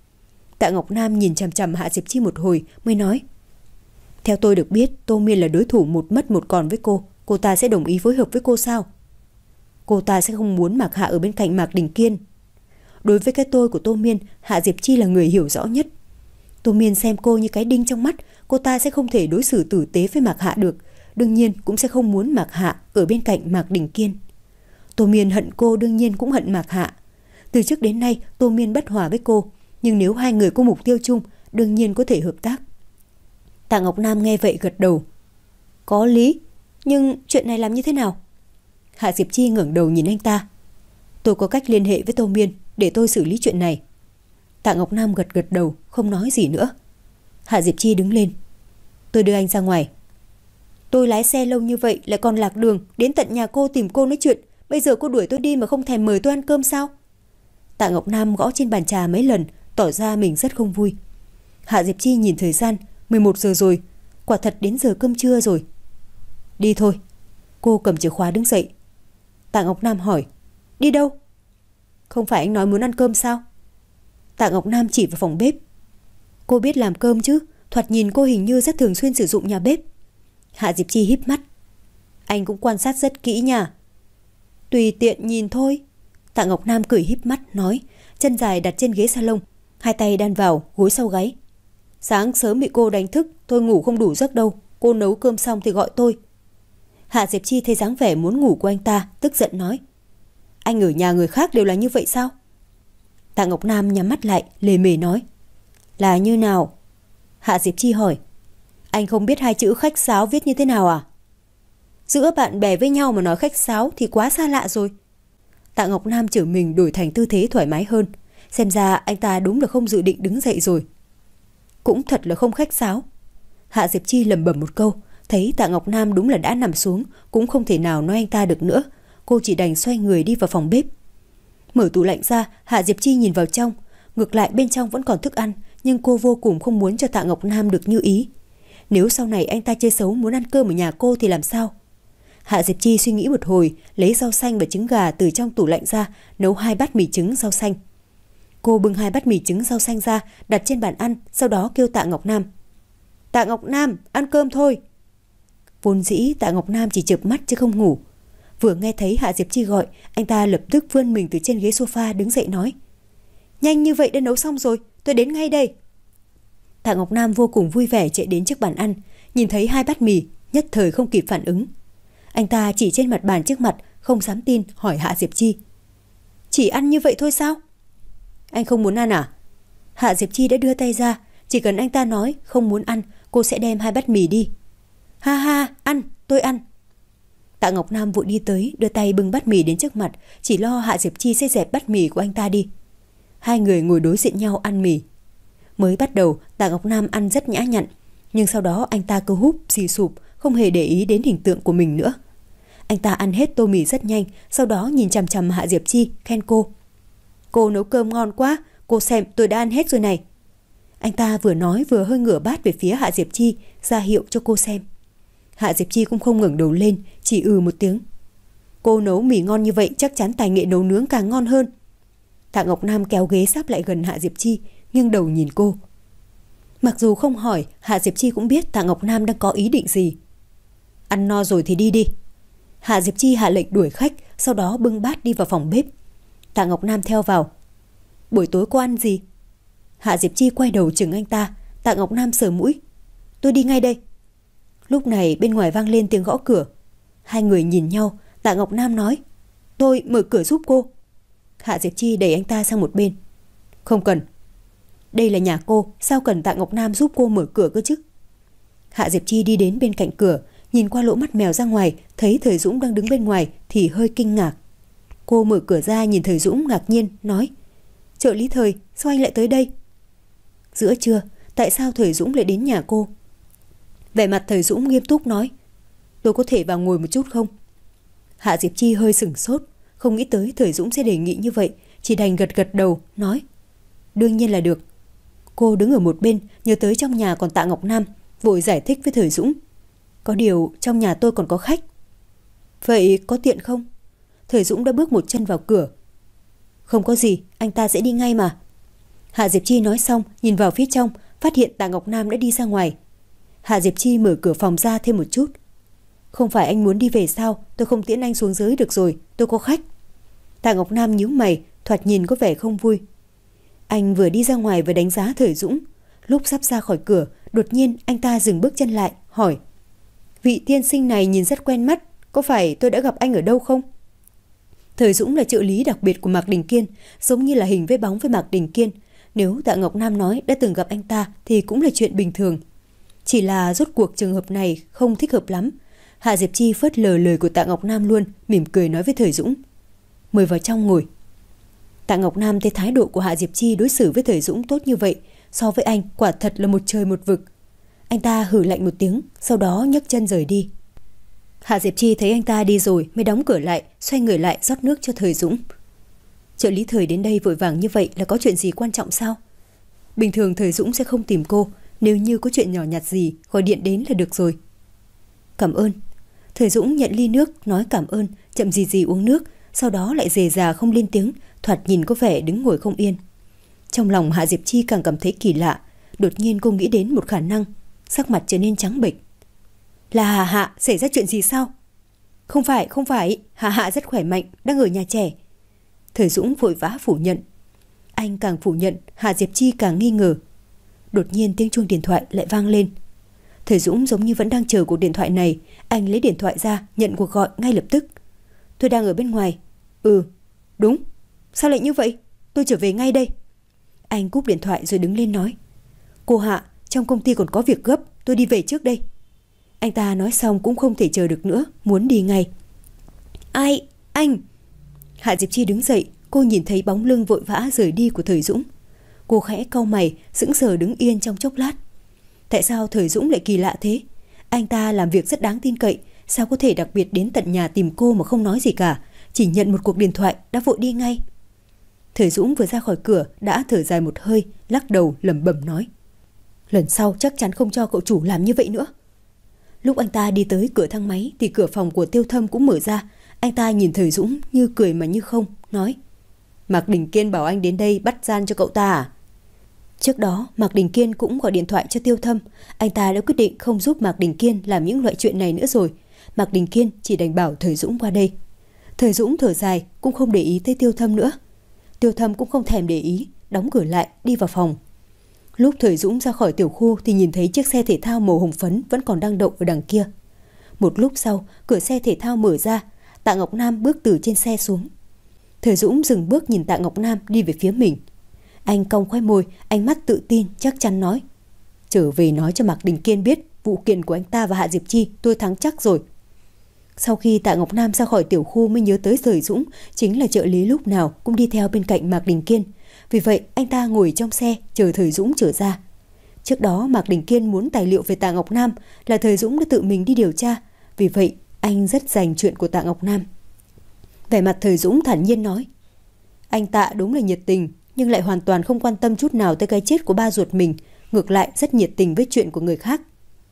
A: Tạ Ngọc Nam nhìn chằm chằm Hạ Diệp Chi một hồi mới nói. Theo tôi được biết, Tô Miên là đối thủ một mất một còn với cô. Cô ta sẽ đồng ý phối hợp với cô sao? Cô ta sẽ không muốn Mạc Hạ ở bên cạnh Mạc Đình Kiên. Đối với cái tôi của Tô Miên, Hạ Diệp Chi là người hiểu rõ nhất. Tô Miên xem cô như cái đinh trong mắt, cô ta sẽ không thể đối xử tử tế với Mạc Hạ được, đương nhiên cũng sẽ không muốn Mạc Hạ ở bên cạnh Mạc Đình Kiên. Tô Miên hận cô, đương nhiên cũng hận Mạc Hạ. Từ trước đến nay Tô Miên bất hòa với cô, nhưng nếu hai người có mục tiêu chung, đương nhiên có thể hợp tác. Tạ Ngọc Nam nghe vậy gật đầu. Có lý, nhưng chuyện này làm như thế nào? Hạ Diệp Chi ngẩng đầu nhìn anh ta. Tôi có cách liên hệ với Tô Miên để tôi xử lý chuyện này. Tạ Ngọc Nam gật gật đầu, không nói gì nữa. Hạ Diệp Chi đứng lên. Tôi đưa anh ra ngoài. Tôi lái xe lâu như vậy lại còn lạc đường, đến tận nhà cô tìm cô nói chuyện. Bây giờ cô đuổi tôi đi mà không thèm mời tôi ăn cơm sao? Tạ Ngọc Nam gõ trên bàn trà mấy lần, tỏ ra mình rất không vui. Hạ Diệp Chi nhìn thời gian, mười một giờ rồi, quả thật đến giờ cơm trưa rồi. Đi thôi. Cô cầm chìa khóa đứng dậy. Tạ Ngọc Nam hỏi, đi đâu? Không phải anh nói muốn ăn cơm sao? Tạ Ngọc Nam chỉ vào phòng bếp. Cô biết làm cơm chứ, thoạt nhìn cô hình như rất thường xuyên sử dụng nhà bếp. Hạ Diệp Chi híp mắt. Anh cũng quan sát rất kỹ nha. Tùy tiện nhìn thôi. Tạ Ngọc Nam cười híp mắt nói, chân dài đặt trên ghế salon, hai tay đan vào gối sau gáy. Sáng sớm bị cô đánh thức, tôi ngủ không đủ giấc đâu. Cô nấu cơm xong thì gọi tôi. Hạ Diệp Chi thấy dáng vẻ muốn ngủ của anh ta, tức giận nói, anh ở nhà người khác đều là như vậy sao? Tạ Ngọc Nam nhắm mắt lại, lề mề nói, là như nào? Hạ Diệp Chi hỏi, anh không biết hai chữ khách sáo viết như thế nào à? Giữa bạn bè với nhau mà nói khách sáo thì quá xa lạ rồi. Tạ Ngọc Nam trở mình đổi thành tư thế thoải mái hơn. Xem ra anh ta đúng là không dự định đứng dậy rồi. Cũng thật là không khách sáo. Hạ Diệp Chi lẩm bẩm một câu. Thấy Tạ Ngọc Nam đúng là đã nằm xuống, cũng không thể nào nói anh ta được nữa. Cô chỉ đành xoay người đi vào phòng bếp. Mở tủ lạnh ra, Hạ Diệp Chi nhìn vào trong. Ngược lại bên trong vẫn còn thức ăn, nhưng cô vô cùng không muốn cho Tạ Ngọc Nam được như ý. Nếu sau này anh ta chơi xấu muốn ăn cơm ở nhà cô thì làm sao? Hạ Diệp Chi suy nghĩ một hồi, lấy rau xanh và trứng gà từ trong tủ lạnh ra, nấu hai bát mì trứng rau xanh. Cô bưng hai bát mì trứng rau xanh ra, đặt trên bàn ăn, sau đó kêu Tạ Ngọc Nam. Tạ Ngọc Nam, ăn cơm thôi. Vốn dĩ Tạ Ngọc Nam chỉ chợp mắt chứ không ngủ. Vừa nghe thấy Hạ Diệp Chi gọi, anh ta lập tức vươn mình từ trên ghế sofa đứng dậy nói, nhanh như vậy đã nấu xong rồi, tôi đến ngay đây. Tạ Ngọc Nam vô cùng vui vẻ chạy đến trước bàn ăn, nhìn thấy hai bát mì, nhất thời không kịp phản ứng. Anh ta chỉ trên mặt bàn trước mặt, không dám tin, hỏi Hạ Diệp Chi, chỉ ăn như vậy thôi sao? Anh không muốn ăn à? Hạ Diệp Chi đã đưa tay ra, chỉ cần anh ta nói không muốn ăn, cô sẽ đem hai bát mì đi. Ha ha, ăn, tôi ăn. Tạ Ngọc Nam vội đi tới, đưa tay bưng bát mì đến trước mặt, chỉ lo Hạ Diệp Chi sẽ dẹp bát mì của anh ta đi. Hai người ngồi đối diện nhau ăn mì. Mới bắt đầu Tạ Ngọc Nam ăn rất nhã nhặn, nhưng sau đó anh ta cứ húp xì sụp, không hề để ý đến hình tượng của mình nữa. Anh ta ăn hết tô mì rất nhanh, sau đó nhìn chằm chằm Hạ Diệp Chi, khen cô. Cô nấu cơm ngon quá, cô xem tôi đã ăn hết rồi này. Anh ta vừa nói vừa hơi ngửa bát về phía Hạ Diệp Chi, ra hiệu cho cô xem. Hạ Diệp Chi cũng không ngẩng đầu lên, chỉ ừ một tiếng. Cô nấu mì ngon như vậy chắc chắn tài nghệ nấu nướng càng ngon hơn. Tạ Ngọc Nam kéo ghế sáp lại gần Hạ Diệp Chi, nghiêng đầu nhìn cô. Mặc dù không hỏi, Hạ Diệp Chi cũng biết Tạ Ngọc Nam đang có ý định gì. Ăn no rồi thì đi đi. Hạ Diệp Chi hạ lệnh đuổi khách, sau đó bưng bát đi vào phòng bếp. Tạ Ngọc Nam theo vào. Buổi tối cô ăn gì? Hạ Diệp Chi quay đầu chừng anh ta. Tạ Ngọc Nam sờ mũi. Tôi đi ngay đây. Lúc này bên ngoài vang lên tiếng gõ cửa. Hai người nhìn nhau. Tạ Ngọc Nam nói, tôi mở cửa giúp cô. Hạ Diệp Chi đẩy anh ta sang một bên. Không cần. Đây là nhà cô, sao cần Tạ Ngọc Nam giúp cô mở cửa cơ chứ? Hạ Diệp Chi đi đến bên cạnh cửa, nhìn qua lỗ mắt mèo ra ngoài, thấy Thời Dũng đang đứng bên ngoài thì hơi kinh ngạc. Cô mở cửa ra nhìn Thời Dũng ngạc nhiên, nói, trợ lý Thời, sao anh lại tới đây? Giữa trưa, tại sao Thời Dũng lại đến nhà cô? Vẻ mặt Thời Dũng nghiêm túc nói, tôi có thể vào ngồi một chút không? Hạ Diệp Chi hơi sửng sốt, không nghĩ tới Thời Dũng sẽ đề nghị như vậy, chỉ đành gật gật đầu, nói, đương nhiên là được. Cô đứng ở một bên, nhớ tới trong nhà còn Tạ Ngọc Nam, vội giải thích với Thời Dũng. Có điều trong nhà tôi còn có khách. Vậy có tiện không? Thời Dũng đã bước một chân vào cửa. Không có gì, anh ta sẽ đi ngay mà. Hạ Diệp Chi nói xong, nhìn vào phía trong, phát hiện Tạ Ngọc Nam đã đi ra ngoài. Hạ Diệp Chi mở cửa phòng ra thêm một chút. Không phải anh muốn đi về sao? Tôi không tiễn anh xuống dưới được rồi, tôi có khách. Tạ Ngọc Nam nhíu mày, thoạt nhìn có vẻ không vui. Anh vừa đi ra ngoài vừa đánh giá Thời Dũng. Lúc sắp ra khỏi cửa, đột nhiên anh ta dừng bước chân lại, hỏi: Vị tiên sinh này nhìn rất quen mắt, có phải tôi đã gặp anh ở đâu không? Thời Dũng là trợ lý đặc biệt của Mạc Đình Kiên, giống như là hình với bóng với Mạc Đình Kiên. Nếu Tạ Ngọc Nam nói đã từng gặp anh ta thì cũng là chuyện bình thường. Chỉ là rốt cuộc trường hợp này không thích hợp lắm. Hạ Diệp Chi phớt lờ lời của Tạ Ngọc Nam luôn, mỉm cười nói với Thời Dũng: Mời vào trong ngồi. Tạ Ngọc Nam thấy thái độ của Hạ Diệp Chi đối xử với Thời Dũng tốt như vậy, so với anh quả thật là một trời một vực. Anh ta hừ lạnh một tiếng, sau đó nhấc chân rời đi. Hạ Diệp Chi thấy anh ta đi rồi mới đóng cửa lại, xoay người lại rót nước cho Thời Dũng. Trợ lý Thời đến đây vội vàng như vậy là có chuyện gì quan trọng sao? Bình thường Thời Dũng sẽ không tìm cô, nếu như có chuyện nhỏ nhặt gì gọi điện đến là được rồi. Cảm ơn. Thời Dũng nhận ly nước, nói cảm ơn, chậm gì gì uống nước, sau đó lại dề dà không lên tiếng, thoạt nhìn có vẻ đứng ngồi không yên. Trong lòng Hạ Diệp Chi càng cảm thấy kỳ lạ, đột nhiên cô nghĩ đến một khả năng, sắc mặt trở nên trắng bệch. Là Hạ Hạ, xảy ra chuyện gì sao? Không phải, không phải, Hạ Hạ rất khỏe mạnh, đang ở nhà trẻ. Thời Dũng vội vã phủ nhận. Anh càng phủ nhận, Hạ Diệp Chi càng nghi ngờ. Đột nhiên tiếng chuông điện thoại lại vang lên. Thời Dũng giống như vẫn đang chờ cuộc điện thoại này. Anh lấy điện thoại ra, nhận cuộc gọi ngay lập tức. Tôi đang ở bên ngoài. Ừ, đúng. Sao lại như vậy? Tôi trở về ngay đây. Anh cúp điện thoại rồi đứng lên nói: Cô Hạ, trong công ty còn có việc gấp, tôi đi về trước đây. Anh ta nói xong cũng không thể chờ được nữa, muốn đi ngay. Ai? Anh? Hạ Diệp Chi đứng dậy, cô nhìn thấy bóng lưng vội vã rời đi của Thời Dũng. Cô khẽ cau mày, sững sờ đứng yên trong chốc lát. Tại sao Thời Dũng lại kỳ lạ thế? Anh ta làm việc rất đáng tin cậy, sao có thể đặc biệt đến tận nhà tìm cô mà không nói gì cả, chỉ nhận một cuộc điện thoại đã vội đi ngay. Thời Dũng vừa ra khỏi cửa đã thở dài một hơi, lắc đầu lẩm bẩm nói: Lần sau chắc chắn không cho cậu chủ làm như vậy nữa. Lúc anh ta đi tới cửa thang máy thì cửa phòng của Tiêu Thâm cũng mở ra. Anh ta nhìn Thời Dũng như cười mà như không, nói: Mạc Đình Kiên bảo anh đến đây bắt gian cho cậu ta à? Trước đó Mạc Đình Kiên cũng gọi điện thoại cho Tiêu Thâm. Anh ta đã quyết định không giúp Mạc Đình Kiên làm những loại chuyện này nữa rồi. Mạc Đình Kiên chỉ đành bảo Thời Dũng qua đây. Thời Dũng thở dài, cũng không để ý tới Tiêu Thâm nữa. Tiêu Thâm cũng không thèm để ý, đóng cửa lại đi vào phòng. Lúc Thời Dũng ra khỏi tiểu khu thì nhìn thấy chiếc xe thể thao màu hồng phấn vẫn còn đang đậu ở đằng kia. Một lúc sau, cửa xe thể thao mở ra, Tạ Ngọc Nam bước từ trên xe xuống. Thời Dũng dừng bước nhìn Tạ Ngọc Nam đi về phía mình. Anh cong khóe môi, ánh mắt tự tin chắc chắn nói: Trở về nói cho Mạc Đình Kiên biết vụ kiện của anh ta và Hạ Diệp Chi tôi thắng chắc rồi. Sau khi Tạ Ngọc Nam ra khỏi tiểu khu mới nhớ tới Thời Dũng chính là trợ lý lúc nào cũng đi theo bên cạnh Mạc Đình Kiên. Vì vậy anh ta ngồi trong xe chờ Thời Dũng trở ra. Trước đó Mạc Đình Kiên muốn tài liệu về Tạ Ngọc Nam là Thời Dũng đã tự mình đi điều tra. Vì vậy anh rất dành chuyện của Tạ Ngọc Nam. Vẻ mặt Thời Dũng thản nhiên nói: Anh Tạ đúng là nhiệt tình, nhưng lại hoàn toàn không quan tâm chút nào tới cái chết của ba ruột mình, ngược lại rất nhiệt tình với chuyện của người khác.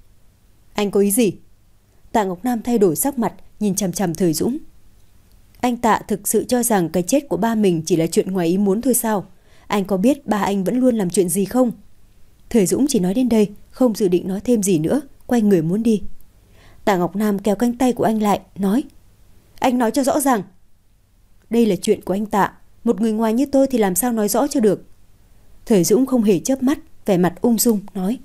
A: Anh có ý gì? Tạ Ngọc Nam thay đổi sắc mặt, nhìn chằm chằm Thời Dũng. Anh Tạ thực sự cho rằng cái chết của ba mình chỉ là chuyện ngoài ý muốn thôi sao? Anh có biết ba anh vẫn luôn làm chuyện gì không? Thời Dũng chỉ nói đến đây, không dự định nói thêm gì nữa, quay người muốn đi. Tạ Ngọc Nam kéo cánh tay của anh lại, nói: Anh nói cho rõ ràng. Đây là chuyện của anh Tạ, một người ngoài như tôi thì làm sao nói rõ cho được. Thời Dũng không hề chớp mắt, vẻ mặt ung dung, nói: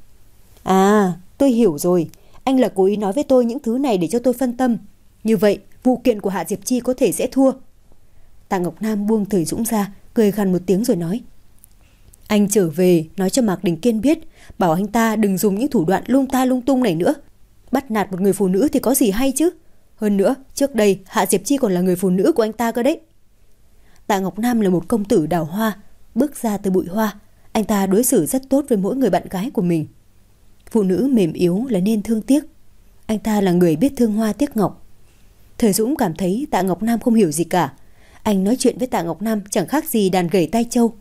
A: À, tôi hiểu rồi. Anh là cố ý nói với tôi những thứ này để cho tôi phân tâm. Như vậy, vụ kiện của Hạ Diệp Chi có thể sẽ thua. Tạ Ngọc Nam buông Thời Dũng ra, cười gằn một tiếng rồi nói: Anh trở về, nói cho Mạc Đình Kiên biết, bảo anh ta đừng dùng những thủ đoạn lung ta lung tung này nữa. Bắt nạt một người phụ nữ thì có gì hay chứ. Hơn nữa, trước đây Hạ Diệp Chi còn là người phụ nữ của anh ta cơ đấy. Tạ Ngọc Nam là một công tử đào hoa, bước ra từ bụi hoa. Anh ta đối xử rất tốt với mỗi người bạn gái của mình. Phụ nữ mềm yếu là nên thương tiếc. Anh ta là người biết thương hoa tiếc ngọc. Thời Dũng cảm thấy Tạ Ngọc Nam không hiểu gì cả. Anh nói chuyện với Tạ Ngọc Nam chẳng khác gì đàn gẩy tai trâu.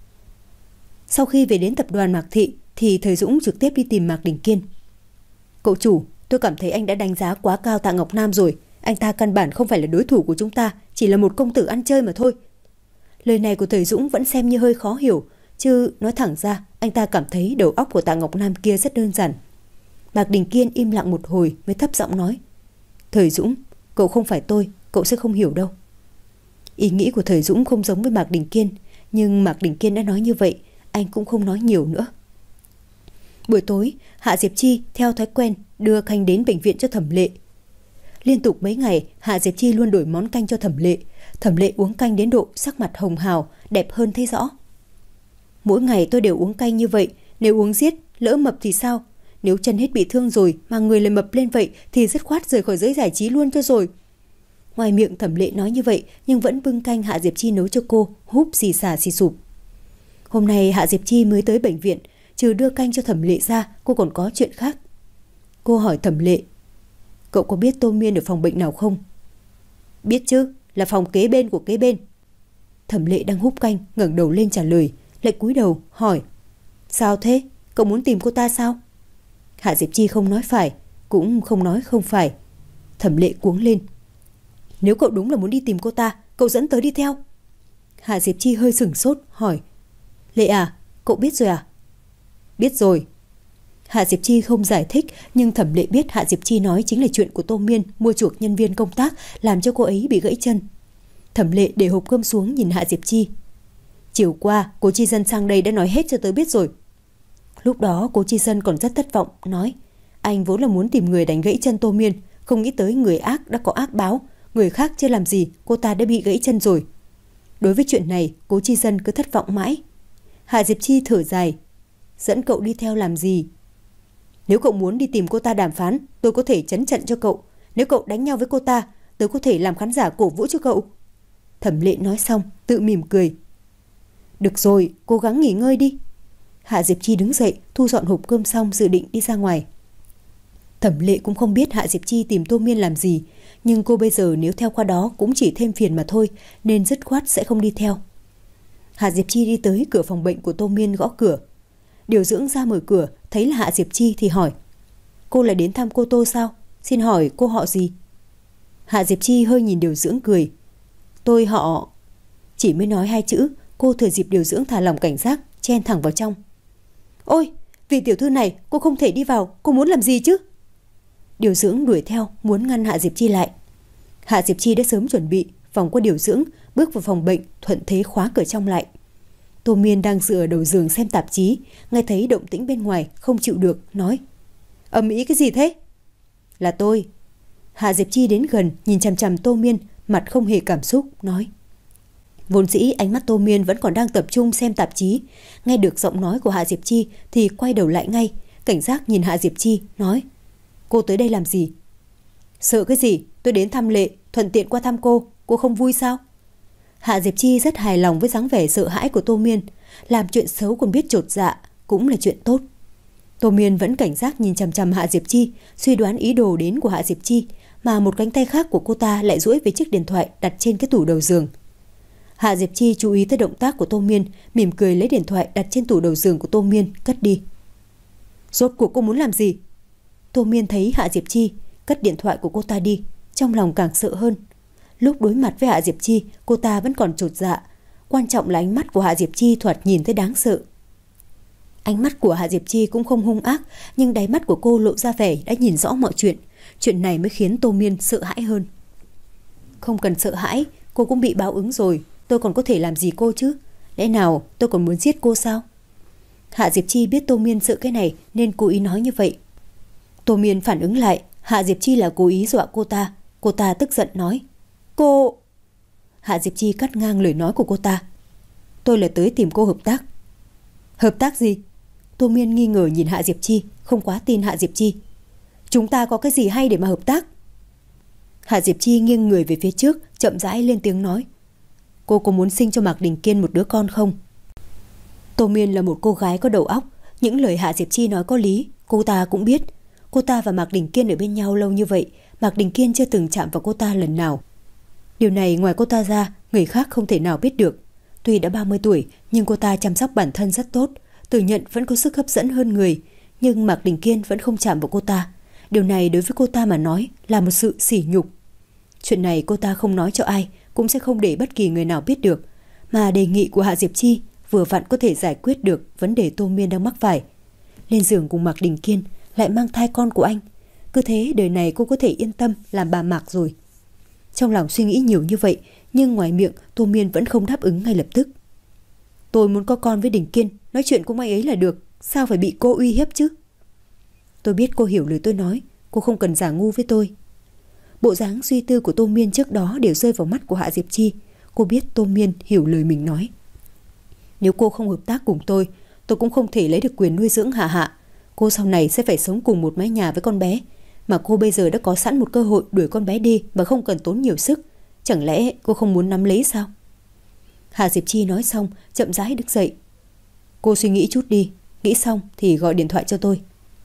A: Sau khi về đến tập đoàn Mạc Thị thì Thời Dũng trực tiếp đi tìm Mạc Đình Kiên. Cậu chủ, tôi cảm thấy anh đã đánh giá quá cao Tạ Ngọc Nam rồi. Anh ta căn bản không phải là đối thủ của chúng ta, chỉ là một công tử ăn chơi mà thôi. Lời này của Thời Dũng vẫn xem như hơi khó hiểu, chứ nói thẳng ra anh ta cảm thấy đầu óc của Tạ Ngọc Nam kia rất đơn giản. Mạc Đình Kiên im lặng một hồi mới thấp giọng nói: Thời Dũng, cậu không phải tôi, cậu sẽ không hiểu đâu. Ý nghĩ của Thời Dũng không giống với Mạc Đình Kiên, nhưng Mạc Đình Kiên đã nói như vậy, anh cũng không nói nhiều nữa. Buổi tối, Hạ Diệp Chi theo thói quen đưa canh đến bệnh viện cho Thẩm Lệ. Liên tục mấy ngày, Hạ Diệp Chi luôn đổi món canh cho Thẩm Lệ. Thẩm Lệ uống canh đến độ sắc mặt hồng hào, đẹp hơn thấy rõ. Mỗi ngày tôi đều uống canh như vậy, nếu uống giết, lỡ mập thì sao? Nếu chân hết bị thương rồi mà người lại mập lên vậy thì dứt khoát rời khỏi giới giải trí luôn cho rồi. Ngoài miệng Thẩm Lệ nói như vậy, nhưng vẫn bưng canh Hạ Diệp Chi nấu cho cô, húp xì xà xì sụp. Hôm nay Hạ Diệp Chi mới tới bệnh viện, trừ đưa canh cho Thẩm Lệ ra, cô còn có chuyện khác. Cô hỏi Thẩm Lệ: "Cậu có biết Tô Miên ở phòng bệnh nào không?" "Biết chứ, là phòng kế bên của kế bên." Thẩm Lệ đang húp canh, ngẩng đầu lên trả lời, lại cúi đầu hỏi: "Sao thế? Cậu muốn tìm cô ta sao?" Hạ Diệp Chi không nói phải, cũng không nói không phải. Thẩm Lệ cuống lên: "Nếu cậu đúng là muốn đi tìm cô ta, cậu dẫn tớ đi theo." Hạ Diệp Chi hơi sửng sốt hỏi: "Lệ à, cậu biết rồi à?" "Biết rồi." Hạ Diệp Chi không giải thích, nhưng Thẩm Lệ biết Hạ Diệp Chi nói chính là chuyện của Tô Miên mua chuộc nhân viên công tác, làm cho cô ấy bị gãy chân. Thẩm Lệ để hộp cơm xuống nhìn Hạ Diệp Chi: "Chiều qua Cố Chi Dân sang đây đã nói hết cho tớ biết rồi." Lúc đó Cố Chi Dân còn rất thất vọng, nói: "Anh vốn là muốn tìm người đánh gãy chân Tô Miên, không nghĩ tới người ác đã có ác báo, người khác chưa làm gì, cô ta đã bị gãy chân rồi." Đối với chuyện này, Cố Chi Dân cứ thất vọng mãi. Hạ Diệp Chi thở dài: "Dẫn cậu đi theo làm gì?" "Nếu cậu muốn đi tìm cô ta đàm phán, tôi có thể trấn trận cho cậu. Nếu cậu đánh nhau với cô ta, tôi có thể làm khán giả cổ vũ cho cậu." Thẩm Lệ nói xong, tự mỉm cười: "Được rồi, cố gắng nghỉ ngơi đi." Hạ Diệp Chi đứng dậy, thu dọn hộp cơm xong dự định đi ra ngoài. Thẩm Lệ cũng không biết Hạ Diệp Chi tìm Tô Miên làm gì, nhưng cô bây giờ nếu theo qua đó cũng chỉ thêm phiền mà thôi, nên dứt khoát sẽ không đi theo. Hạ Diệp Chi đi tới cửa phòng bệnh của Tô Miên, gõ cửa. Điều dưỡng ra mở cửa, thấy là Hạ Diệp Chi thì hỏi: "Cô là đến thăm cô Tô sao? Xin hỏi cô họ gì?" Hạ Diệp Chi hơi nhìn điều dưỡng cười: "Tôi họ..." Chỉ mới nói hai chữ, cô thừa dịp điều dưỡng thả lỏng cảnh giác, chen thẳng vào trong: "Ôi, vì tiểu thư này cô không thể đi vào, cô muốn làm gì chứ?" Điều dưỡng đuổi theo, muốn ngăn Hạ Diệp Chi lại. Hạ Diệp Chi đã sớm chuẩn bị, vòng qua điều dưỡng, bước vào phòng bệnh, thuận thế khóa cửa trong lại. Tô Miên đang dựa ở đầu giường xem tạp chí, nghe thấy động tĩnh bên ngoài, không chịu được, nói: "Ầm ĩ cái gì thế?" "Là tôi." Hạ Diệp Chi đến gần, nhìn chằm chằm Tô Miên, mặt không hề cảm xúc, nói. Vốn dĩ ánh mắt Tô Miên vẫn còn đang tập trung xem tạp chí, nghe được giọng nói của Hạ Diệp Chi thì quay đầu lại ngay, cảnh giác nhìn Hạ Diệp Chi, nói: "Cô tới đây làm gì?" "Sợ cái gì, tôi đến thăm Lệ, thuận tiện qua thăm cô, cô không vui sao?" Hạ Diệp Chi rất hài lòng với dáng vẻ sợ hãi của Tô Miên, làm chuyện xấu còn biết chột dạ, cũng là chuyện tốt. Tô Miên vẫn cảnh giác nhìn chằm chằm Hạ Diệp Chi, suy đoán ý đồ đến của Hạ Diệp Chi, mà một cánh tay khác của cô ta lại duỗi về chiếc điện thoại đặt trên cái tủ đầu giường. Hạ Diệp Chi chú ý tới động tác của Tô Miên, mỉm cười lấy điện thoại đặt trên tủ đầu giường của Tô Miên, cất đi. "Rốt cuộc cô muốn làm gì?" Tô Miên thấy Hạ Diệp Chi cất điện thoại của cô ta đi, trong lòng càng sợ hơn. Lúc đối mặt với Hạ Diệp Chi, cô ta vẫn còn chột dạ, quan trọng là ánh mắt của Hạ Diệp Chi thoạt nhìn thấy đáng sợ. Ánh mắt của Hạ Diệp Chi cũng không hung ác, nhưng đáy mắt của cô lộ ra vẻ đã nhìn rõ mọi chuyện. Chuyện này mới khiến Tô Miên sợ hãi hơn. "Không cần sợ hãi, cô cũng bị báo ứng rồi, tôi còn có thể làm gì cô chứ? Lẽ nào tôi còn muốn giết cô sao?" Hạ Diệp Chi biết Tô Miên sợ cái này nên cố ý nói như vậy. Tô Miên phản ứng lại, Hạ Diệp Chi là cố ý dọa cô ta. Cô ta tức giận nói: "Cô..." Hạ Diệp Chi cắt ngang lời nói của cô ta: "Tôi là tới tìm cô hợp tác." "Hợp tác gì?" Tô Miên nghi ngờ nhìn Hạ Diệp Chi, không quá tin Hạ Diệp Chi. "Chúng ta có cái gì hay để mà hợp tác?" Hạ Diệp Chi nghiêng người về phía trước, chậm rãi lên tiếng nói: "Cô có muốn sinh cho Mạc Đình Kiên một đứa con không?" Tô Miên là một cô gái có đầu óc, những lời Hạ Diệp Chi nói có lý, cô ta cũng biết. Cô ta và Mạc Đình Kiên ở bên nhau lâu như vậy, Mạc Đình Kiên chưa từng chạm vào cô ta lần nào. Điều này ngoài cô ta ra, người khác không thể nào biết được. Tuy đã ba mươi tuổi, nhưng cô ta chăm sóc bản thân rất tốt, tự nhận vẫn có sức hấp dẫn hơn người, nhưng Mạc Đình Kiên vẫn không chạm vào cô ta. Điều này đối với cô ta mà nói là một sự sỉ nhục. Chuyện này cô ta không nói cho ai, cũng sẽ không để bất kỳ người nào biết được, mà đề nghị của Hạ Diệp Chi vừa vặn có thể giải quyết được vấn đề Tô Miên đang mắc phải. Lên giường cùng Mạc Đình Kiên, lại mang thai con của anh, cứ thế đời này cô có thể yên tâm làm bà Mạc rồi. Trong lòng suy nghĩ nhiều như vậy, Nhưng ngoài miệng Tô Miên vẫn không đáp ứng ngay lập tức. Tôi muốn có con với Đình Kiên, nói chuyện cùng anh ấy là được, sao phải bị cô uy hiếp chứ? Tôi biết cô hiểu lời tôi nói, cô không cần giả ngu với tôi. Bộ dáng suy tư của Tô Miên trước đó đều rơi vào mắt của Hạ Diệp Chi. Cô biết Tô Miên hiểu lời mình nói. Nếu cô không hợp tác cùng tôi, tôi cũng không thể lấy được quyền nuôi dưỡng Hạ Hạ. Cô sau này sẽ phải sống cùng một mái nhà với con bé, mà cô bây giờ đã có sẵn một cơ hội đuổi con bé đi mà không cần tốn nhiều sức. Chẳng lẽ cô không muốn nắm lấy sao? Hạ Diệp Chi nói xong chậm rãi đứng dậy. Cô suy nghĩ chút đi, nghĩ xong thì gọi điện thoại cho tôi.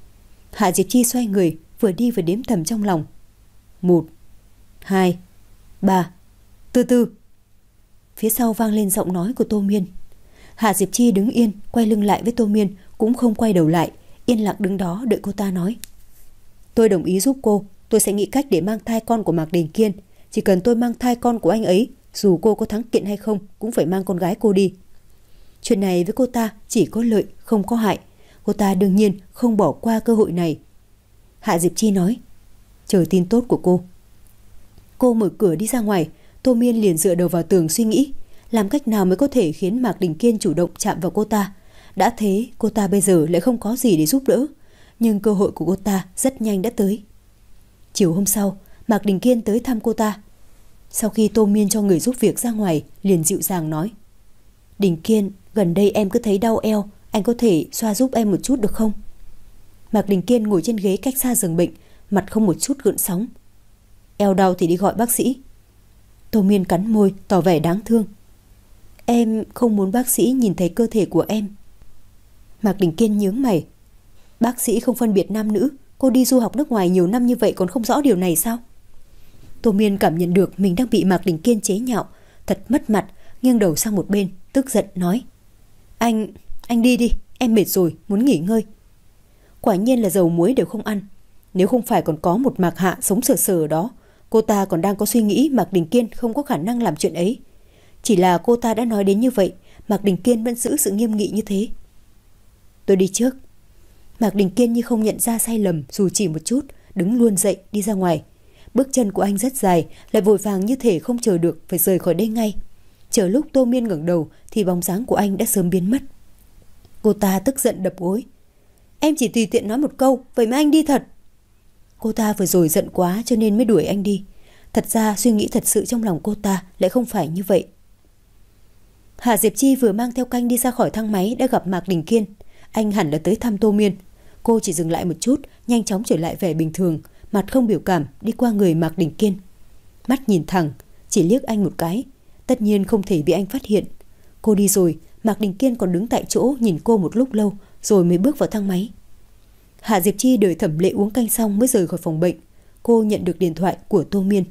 A: Hạ Diệp Chi xoay người, vừa đi vừa đếm thầm trong lòng. Một, hai, ba, từ từ. Phía sau vang lên giọng nói của Tô Miên. Hạ Diệp Chi đứng yên, quay lưng lại với Tô Miên, cũng không quay đầu lại, yên lặng đứng đó đợi cô ta nói. Tôi đồng ý giúp cô, tôi sẽ nghĩ cách để mang thai con của Mạc Đình Kiên. Chỉ cần tôi mang thai con của anh ấy, dù cô có thắng kiện hay không, cũng phải mang con gái cô đi. Chuyện này với cô ta chỉ có lợi, không có hại. Cô ta đương nhiên không bỏ qua cơ hội này. Hạ Diệp Chi nói. Chờ tin tốt của cô. Cô mở cửa đi ra ngoài. Tô Miên liền dựa đầu vào tường suy nghĩ, làm cách nào mới có thể khiến Mạc Đình Kiên chủ động chạm vào cô ta. Đã thế cô ta bây giờ lại không có gì để giúp đỡ, nhưng cơ hội của cô ta rất nhanh đã tới. Chiều hôm sau, Mạc Đình Kiên tới thăm cô ta. Sau khi Tô Miên cho người giúp việc ra ngoài, liền dịu dàng nói. Đình Kiên, gần đây em cứ thấy đau eo, anh có thể xoa giúp em một chút được không? Mạc Đình Kiên ngồi trên ghế cách xa giường bệnh, mặt không một chút gợn sóng. Eo đau thì đi gọi bác sĩ. Tô Miên cắn môi tỏ vẻ đáng thương. Em không muốn bác sĩ nhìn thấy cơ thể của em. Mạc Đình Kiên nhướng mày. Bác sĩ không phân biệt nam nữ, cô đi du học nước ngoài nhiều năm như vậy còn không rõ điều này sao? Tô Miên cảm nhận được mình đang bị Mạc Đình Kiên chế nhạo, thật mất mặt, nghiêng đầu sang một bên, tức giận nói. Anh, anh đi đi, em mệt rồi, muốn nghỉ ngơi. Quả nhiên là dầu muối đều không ăn. Nếu không phải còn có một Mạc Hạ sống sờ sờ ở đó, cô ta còn đang có suy nghĩ Mạc Đình Kiên không có khả năng làm chuyện ấy. Chỉ là cô ta đã nói đến như vậy, Mạc Đình Kiên vẫn giữ sự nghiêm nghị như thế. Tôi đi trước. Mạc Đình Kiên như không nhận ra sai lầm dù chỉ một chút, đứng luôn dậy đi ra ngoài. Bước chân của anh rất dài, lại vội vàng như thể không chờ được phải rời khỏi đây ngay. Chờ lúc Tô Miên ngẩng đầu thì bóng dáng của anh đã sớm biến mất. Cô ta tức giận đập gối. Em chỉ tùy tiện nói một câu, vậy mà anh đi thật. Cô ta vừa rồi giận quá cho nên mới đuổi anh đi. Thật ra suy nghĩ thật sự trong lòng cô ta lại không phải như vậy. Hạ Diệp Chi vừa mang theo canh đi ra khỏi thang máy đã gặp Mạc Đình Kiên. Anh hẳn là tới thăm Tô Miên. Cô chỉ dừng lại một chút, nhanh chóng trở lại vẻ bình thường, mặt không biểu cảm đi qua người Mạc Đình Kiên. Mắt nhìn thẳng, chỉ liếc anh một cái. Tất nhiên không thể bị anh phát hiện. Cô đi rồi, Mạc Đình Kiên còn đứng tại chỗ nhìn cô một lúc lâu rồi mới bước vào thang máy. Hạ Diệp Chi đợi Thẩm Lệ uống canh xong mới rời khỏi phòng bệnh. Cô nhận được điện thoại của Tô Miên.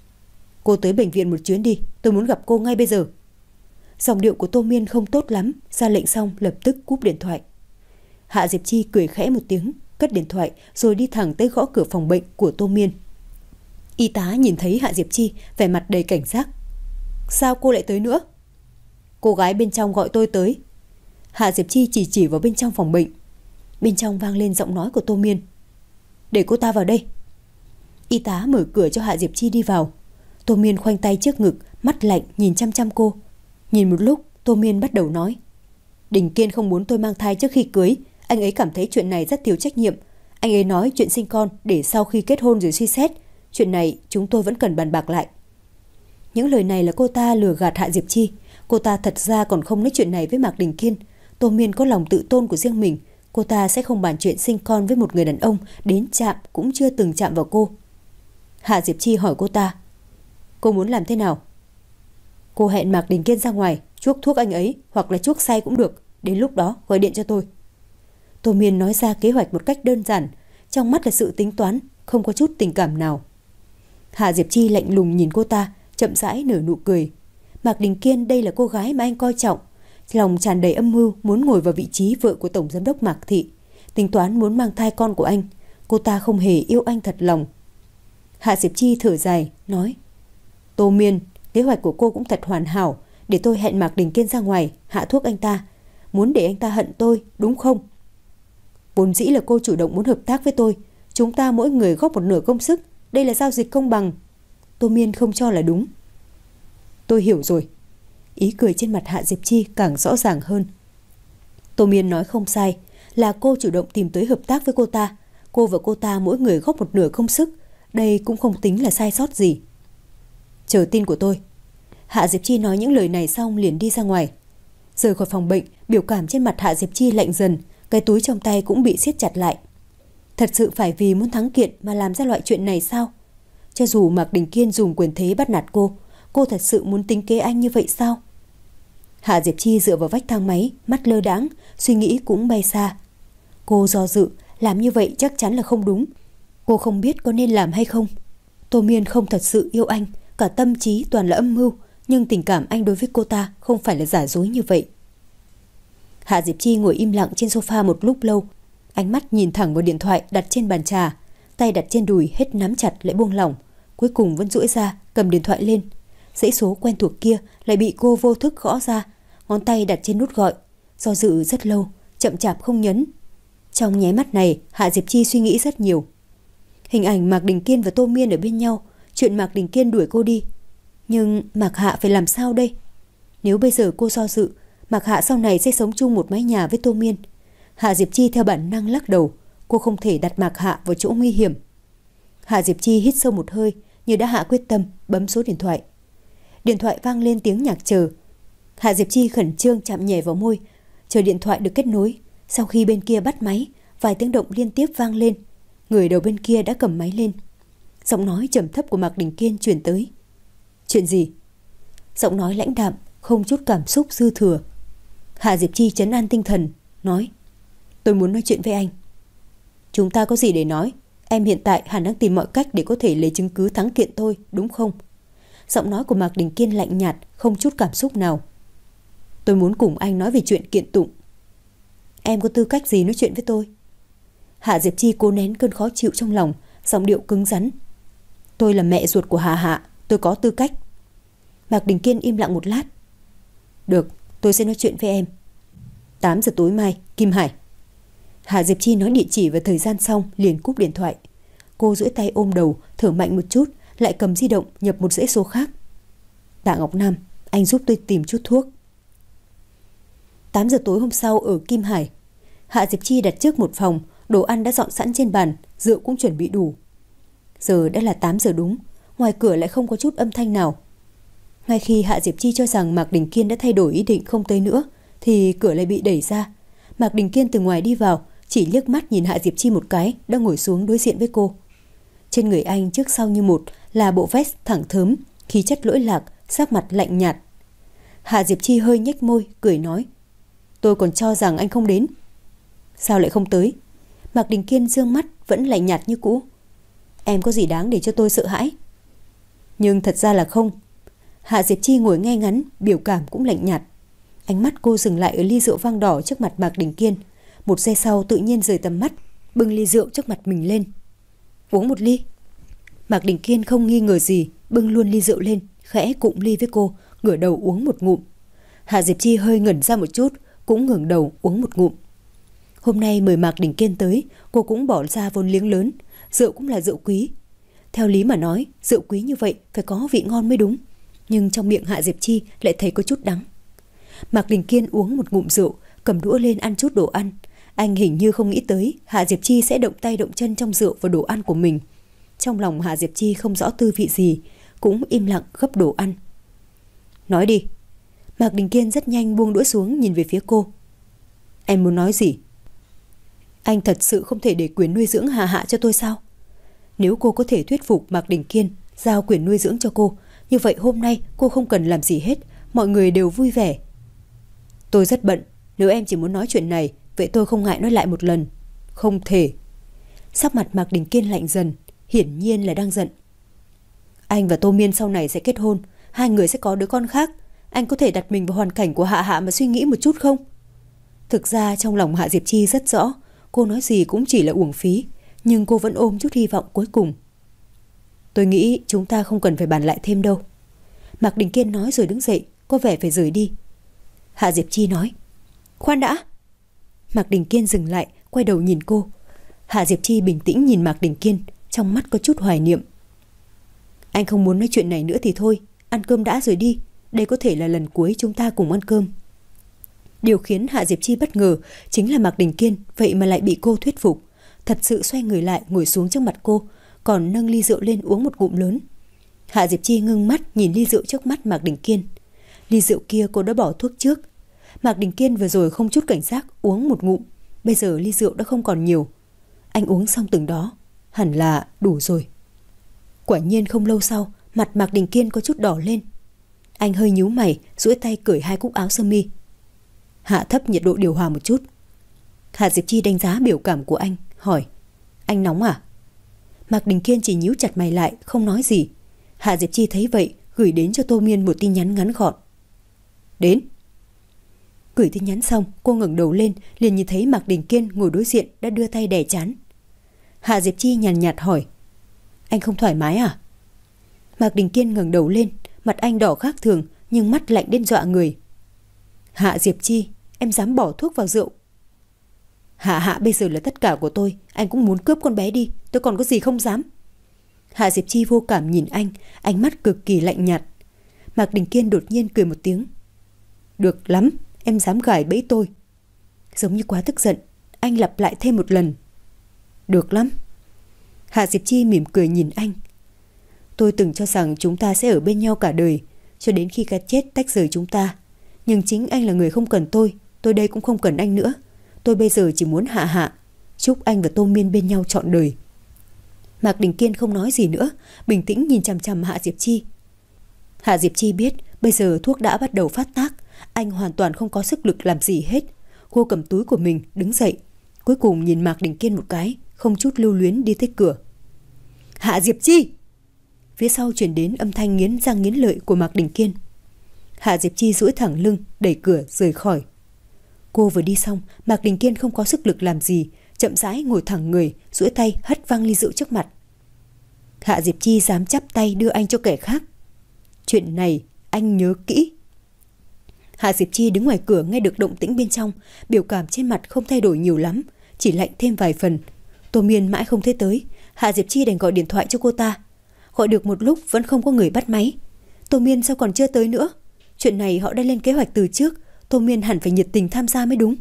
A: Cô tới bệnh viện một chuyến đi, tôi muốn gặp cô ngay bây giờ. Giọng điệu của Tô Miên không tốt lắm, ra lệnh xong lập tức cúp điện thoại. Hạ Diệp Chi cười khẽ một tiếng, cất điện thoại rồi đi thẳng tới gõ cửa phòng bệnh của Tô Miên. Y tá nhìn thấy Hạ Diệp Chi, vẻ mặt đầy cảnh giác. Sao cô lại tới nữa? Cô gái bên trong gọi tôi tới. Hạ Diệp Chi chỉ chỉ vào bên trong phòng bệnh. Bên trong vang lên giọng nói của Tô Miên. Để cô ta vào đây. Y tá mở cửa cho Hạ Diệp Chi đi vào. Tô Miên khoanh tay trước ngực, mắt lạnh nhìn chăm chăm cô. Nhìn một lúc, Tô Miên bắt đầu nói. Đình Kiên không muốn tôi mang thai trước khi cưới. Anh ấy cảm thấy chuyện này rất thiếu trách nhiệm. Anh ấy nói chuyện sinh con để sau khi kết hôn rồi suy xét. Chuyện này chúng tôi vẫn cần bàn bạc lại. Những lời này là cô ta lừa gạt Hạ Diệp Chi. Cô ta thật ra còn không nói chuyện này với Mạc Đình Kiên. Tô Miên có lòng tự tôn của riêng mình. Cô ta sẽ không bàn chuyện sinh con với một người đàn ông đến chạm cũng chưa từng chạm vào cô. Hạ Diệp Chi hỏi cô ta. Cô muốn làm thế nào? Cô hẹn Mạc Đình Kiên ra ngoài, chuốc thuốc anh ấy hoặc là chuốc say cũng được. Đến lúc đó gọi điện cho tôi. Tô Miên nói ra kế hoạch một cách đơn giản, trong mắt là sự tính toán, không có chút tình cảm nào. Hạ Diệp Chi lạnh lùng nhìn cô ta, chậm rãi nở nụ cười. Mạc Đình Kiên đây là cô gái mà anh coi trọng, lòng tràn đầy âm mưu muốn ngồi vào vị trí vợ của tổng giám đốc Mạc Thị, tính toán muốn mang thai con của anh. Cô ta không hề yêu anh thật lòng. Hạ Diệp Chi thở dài, nói. Tô Miên, kế hoạch của cô cũng thật hoàn hảo, để tôi hẹn Mạc Đình Kiên ra ngoài, hạ thuốc anh ta. Muốn để anh ta hận tôi, đúng không? Vốn dĩ là cô chủ động muốn hợp tác với tôi. Chúng ta mỗi người góp một nửa công sức. Đây là giao dịch công bằng. Tô Miên không cho là đúng. Tôi hiểu rồi. Ý cười trên mặt Hạ Diệp Chi càng rõ ràng hơn. Tô Miên nói không sai, là cô chủ động tìm tới hợp tác với cô ta. Cô và cô ta mỗi người góp một nửa công sức, đây cũng không tính là sai sót gì. Chờ tin của tôi. Hạ Diệp Chi nói những lời này xong liền đi ra ngoài. Rời khỏi phòng bệnh, biểu cảm trên mặt Hạ Diệp Chi lạnh dần, cái túi trong tay cũng bị siết chặt lại. Thật sự phải vì muốn thắng kiện mà làm ra loại chuyện này sao? Cho dù Mạc Đình Kiên dùng quyền thế bắt nạt cô, cô thật sự muốn tính kế anh như vậy sao? Hạ Diệp Chi dựa vào vách thang máy, mắt lơ đãng, suy nghĩ cũng bay xa. Cô do dự, làm như vậy chắc chắn là không đúng. Cô không biết có nên làm hay không. Tô Miên không thật sự yêu anh, cả tâm trí toàn là âm mưu, nhưng tình cảm anh đối với cô ta không phải là giả dối như vậy. Hạ Diệp Chi ngồi im lặng trên sofa một lúc lâu, ánh mắt nhìn thẳng vào điện thoại đặt trên bàn trà, tay đặt trên đùi hết nắm chặt lại buông lỏng, cuối cùng vẫn duỗi ra cầm điện thoại lên. Dãy số quen thuộc kia lại bị cô vô thức gõ ra, ngón tay đặt trên nút gọi, do dự rất lâu, chậm chạp không nhấn. Trong nháy mắt này, Hạ Diệp Chi suy nghĩ rất nhiều. Hình ảnh Mạc Đình Kiên và Tô Miên ở bên nhau, chuyện Mạc Đình Kiên đuổi cô đi. Nhưng Mạc Hạ phải làm sao đây? Nếu bây giờ cô do dự, Mạc Hạ sau này sẽ sống chung một mái nhà với Tô Miên. Hạ Diệp Chi theo bản năng lắc đầu, cô không thể đặt Mạc Hạ vào chỗ nguy hiểm. Hạ Diệp Chi hít sâu một hơi, như đã hạ quyết tâm, bấm số điện thoại. Điện thoại vang lên tiếng nhạc chờ. Hạ Diệp Chi khẩn trương chạm nhẹ vào môi, chờ điện thoại được kết nối. Sau khi bên kia bắt máy, vài tiếng động liên tiếp vang lên. Người đầu bên kia đã cầm máy lên. Giọng nói trầm thấp của Mạc Đình Kiên truyền tới. Chuyện gì? Giọng nói lãnh đạm, không chút cảm xúc dư thừa. Hạ Diệp Chi trấn an tinh thần, nói: Tôi muốn nói chuyện với anh. Chúng ta có gì để nói? Em hiện tại hẳn đang tìm mọi cách để có thể lấy chứng cứ thắng kiện tôi, đúng không? Giọng nói của Mạc Đình Kiên lạnh nhạt, không chút cảm xúc nào. Tôi muốn cùng anh nói về chuyện kiện tụng. Em có tư cách gì nói chuyện với tôi? Hạ Diệp Chi cố nén cơn khó chịu trong lòng, giọng điệu cứng rắn. Tôi là mẹ ruột của Hạ Hạ, tôi có tư cách. Mạc Đình Kiên im lặng một lát. Được, tôi sẽ nói chuyện với em. tám giờ tối mai, Kim Hải. Hạ Diệp Chi nói địa chỉ và thời gian xong liền cúp điện thoại. Cô duỗi tay ôm đầu, thở mạnh một chút, lại cầm di động nhập một dãy số khác. Tạ Ngọc Nam, anh giúp tôi tìm chút thuốc. tám giờ tối hôm sau ở Kim Hải, Hạ Diệp Chi đặt trước một phòng, đồ ăn đã dọn sẵn trên bàn, rượu cũng chuẩn bị đủ. Giờ đã là tám giờ đúng, ngoài cửa lại không có chút âm thanh nào. Ngay khi Hạ Diệp Chi cho rằng Mạc Đình Kiên đã thay đổi ý định không tới nữa, thì cửa lại bị đẩy ra. Mạc Đình Kiên từ ngoài đi vào, chỉ liếc mắt nhìn Hạ Diệp Chi một cái, đã ngồi xuống đối diện với cô. Trên người anh trước sau như một là bộ vest thẳng thớm, khí chất lỗi lạc, sắc mặt lạnh nhạt. Hạ Diệp Chi hơi nhếch môi, cười nói: Tôi còn cho rằng anh không đến. Sao lại không tới? Mạc Đình Kiên dương mắt vẫn lạnh nhạt như cũ. Em có gì đáng để cho tôi sợ hãi? Nhưng thật ra là không. Hạ Diệp Chi ngồi ngay ngắn, biểu cảm cũng lạnh nhạt. Ánh mắt cô dừng lại ở ly rượu vang đỏ trước mặt Mạc Đình Kiên. Một giây sau tự nhiên rời tầm mắt, bưng ly rượu trước mặt mình lên. Uống một ly. Mạc Đình Kiên không nghi ngờ gì, bưng luôn ly rượu lên, khẽ cụm ly với cô, ngửa đầu uống một ngụm. Hạ Diệp Chi hơi ngẩn ra một chút, cũng ngẩng đầu uống một ngụm. Hôm nay mời Mạc Đình Kiên tới, cô cũng bỏ ra vốn liếng lớn, rượu cũng là rượu quý. Theo lý mà nói, rượu quý như vậy phải có vị ngon mới đúng, nhưng trong miệng Hạ Diệp Chi lại thấy có chút đắng. Mạc Đình Kiên uống một ngụm rượu, cầm đũa lên ăn chút đồ ăn. Anh hình như không nghĩ tới Hạ Diệp Chi sẽ động tay động chân trong rượu và đồ ăn của mình. Trong lòng Hạ Diệp Chi không rõ tư vị gì, cũng im lặng gấp đồ ăn. Nói đi. Mạc Đình Kiên rất nhanh buông đũa xuống, nhìn về phía cô. Em muốn nói gì? Anh thật sự không thể để quyền nuôi dưỡng Hạ Hạ cho tôi sao? Nếu cô có thể thuyết phục Mạc Đình Kiên giao quyền nuôi dưỡng cho cô, như vậy hôm nay cô không cần làm gì hết, mọi người đều vui vẻ. Tôi rất bận, nếu em chỉ muốn nói chuyện này, vậy tôi không ngại nói lại một lần. Không thể. Sắc mặt Mạc Đình Kiên lạnh dần, hiển nhiên là đang giận. Anh và Tô Miên sau này sẽ kết hôn, hai người sẽ có đứa con khác. Anh có thể đặt mình vào hoàn cảnh của Hạ Hạ mà suy nghĩ một chút không? Thực ra trong lòng Hạ Diệp Chi rất rõ, cô nói gì cũng chỉ là uổng phí, nhưng cô vẫn ôm chút hy vọng cuối cùng. Tôi nghĩ chúng ta không cần phải bàn lại thêm đâu. Mạc Đình Kiên nói rồi đứng dậy, có vẻ phải rời đi. Hạ Diệp Chi nói: Khoan đã. Mạc Đình Kiên dừng lại, quay đầu nhìn cô. Hạ Diệp Chi bình tĩnh nhìn Mạc Đình Kiên, trong mắt có chút hoài niệm. Anh không muốn nói chuyện này nữa thì thôi, ăn cơm đã rồi đi. đây có thể là lần cuối chúng ta cùng ăn cơm. Điều khiến Hạ Diệp Chi bất ngờ chính là Mạc Đình Kiên vậy mà lại bị cô thuyết phục. Thật sự xoay người lại ngồi xuống trước mặt cô, còn nâng ly rượu lên uống một ngụm lớn. Hạ Diệp Chi ngưng mắt nhìn ly rượu trước mắt Mạc Đình Kiên. Ly rượu kia cô đã bỏ thuốc trước. Mạc Đình Kiên vừa rồi không chút cảnh giác uống một ngụm, bây giờ ly rượu đã không còn nhiều. Anh uống xong từng đó, hẳn là đủ rồi. Quả nhiên không lâu sau, mặt Mạc Đình Kiên có chút đỏ lên. Anh hơi nhíu mày, duỗi tay cởi hai cúc áo sơ mi. Hạ thấp nhiệt độ điều hòa một chút. Hạ Diệp Chi đánh giá biểu cảm của anh, hỏi: Anh nóng à? Mạc Đình Kiên chỉ nhíu chặt mày lại, không nói gì. Hạ Diệp Chi thấy vậy, gửi đến cho Tô Miên một tin nhắn ngắn gọn: Đến. Gửi tin nhắn xong, cô ngẩng đầu lên, liền nhìn thấy Mạc Đình Kiên ngồi đối diện đã đưa tay đè trán. Hạ Diệp Chi nhàn nhạt hỏi: Anh không thoải mái à? Mạc Đình Kiên ngẩng đầu lên, mặt anh đỏ khác thường nhưng mắt lạnh đến dọa người. Hạ Diệp Chi, em dám bỏ thuốc vào rượu? Hạ Hạ bây giờ là tất cả của tôi, anh cũng muốn cướp con bé đi, tôi còn có gì không dám. Hạ Diệp Chi vô cảm nhìn anh, ánh mắt cực kỳ lạnh nhạt. Mạc Đình Kiên đột nhiên cười một tiếng: Được lắm, em dám gài bẫy tôi. Giống như quá tức giận, anh lặp lại thêm một lần: Được lắm. Hạ Diệp Chi mỉm cười nhìn anh: Tôi từng cho rằng chúng ta sẽ ở bên nhau cả đời, cho đến khi cái chết tách rời chúng ta. Nhưng chính anh là người không cần tôi, tôi đây cũng không cần anh nữa. Tôi bây giờ chỉ muốn Hạ Hạ. Chúc anh và Tô Miên bên nhau trọn đời. Mạc Đình Kiên không nói gì nữa, bình tĩnh nhìn chằm chằm Hạ Diệp Chi. Hạ Diệp Chi biết bây giờ thuốc đã bắt đầu phát tác, anh hoàn toàn không có sức lực làm gì hết. Cô cầm túi của mình đứng dậy, cuối cùng nhìn Mạc Đình Kiên một cái, không chút lưu luyến đi tới cửa. Hạ Diệp Chi! Phía sau truyền đến âm thanh nghiến răng nghiến lợi của Mạc Đình Kiên. Hạ Diệp Chi duỗi thẳng lưng, đẩy cửa rời khỏi. Cô vừa đi xong, Mạc Đình Kiên không có sức lực làm gì, chậm rãi ngồi thẳng người, duỗi tay hất văng ly rượu trước mặt. Hạ Diệp Chi dám chắp tay đưa anh cho kẻ khác. Chuyện này anh nhớ kỹ. Hạ Diệp Chi đứng ngoài cửa nghe được động tĩnh bên trong, biểu cảm trên mặt không thay đổi nhiều lắm, chỉ lạnh thêm vài phần. Tô Miên mãi không thấy tới, Hạ Diệp Chi đành gọi điện thoại cho cô ta. Gọi được một lúc vẫn không có người bắt máy. Tô Miên sao còn chưa tới nữa? Chuyện này họ đã lên kế hoạch từ trước, Tô Miên hẳn phải nhiệt tình tham gia mới đúng.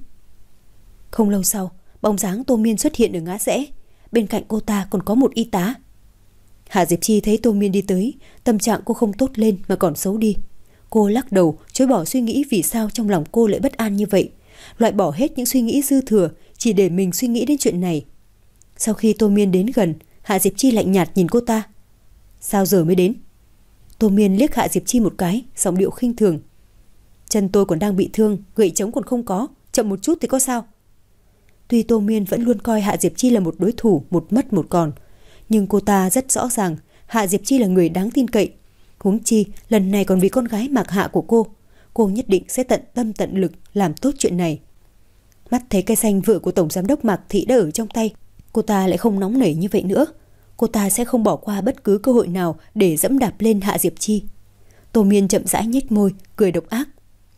A: Không lâu sau, bóng dáng Tô Miên xuất hiện ở ngã rẽ. Bên cạnh cô ta còn có một y tá. Hạ Diệp Chi thấy Tô Miên đi tới, tâm trạng cô không tốt lên mà còn xấu đi. Cô lắc đầu, chối bỏ suy nghĩ vì sao trong lòng cô lại bất an như vậy, loại bỏ hết những suy nghĩ dư thừa, chỉ để mình suy nghĩ đến chuyện này. Sau khi Tô Miên đến gần, Hạ Diệp Chi lạnh nhạt nhìn cô ta. Sao giờ mới đến? Tô Miên liếc Hạ Diệp Chi một cái, giọng điệu khinh thường. Chân tôi còn đang bị thương, gậy chống còn không có, chậm một chút thì có sao? Tuy Tô Miên vẫn luôn coi Hạ Diệp Chi là một đối thủ, một mất một còn, nhưng cô ta rất rõ ràng Hạ Diệp Chi là người đáng tin cậy. Huống chi lần này còn vì con gái Mạc Hạ của cô, cô nhất định sẽ tận tâm tận lực làm tốt chuyện này. Mắt thấy cây xanh vợ của Tổng Giám đốc Mạc Thị đã ở trong tay, cô ta lại không nóng nảy như vậy nữa. Cô ta sẽ không bỏ qua bất cứ cơ hội nào để dẫm đạp lên Hạ Diệp Chi. Tô Miên chậm rãi nhếch môi, cười độc ác.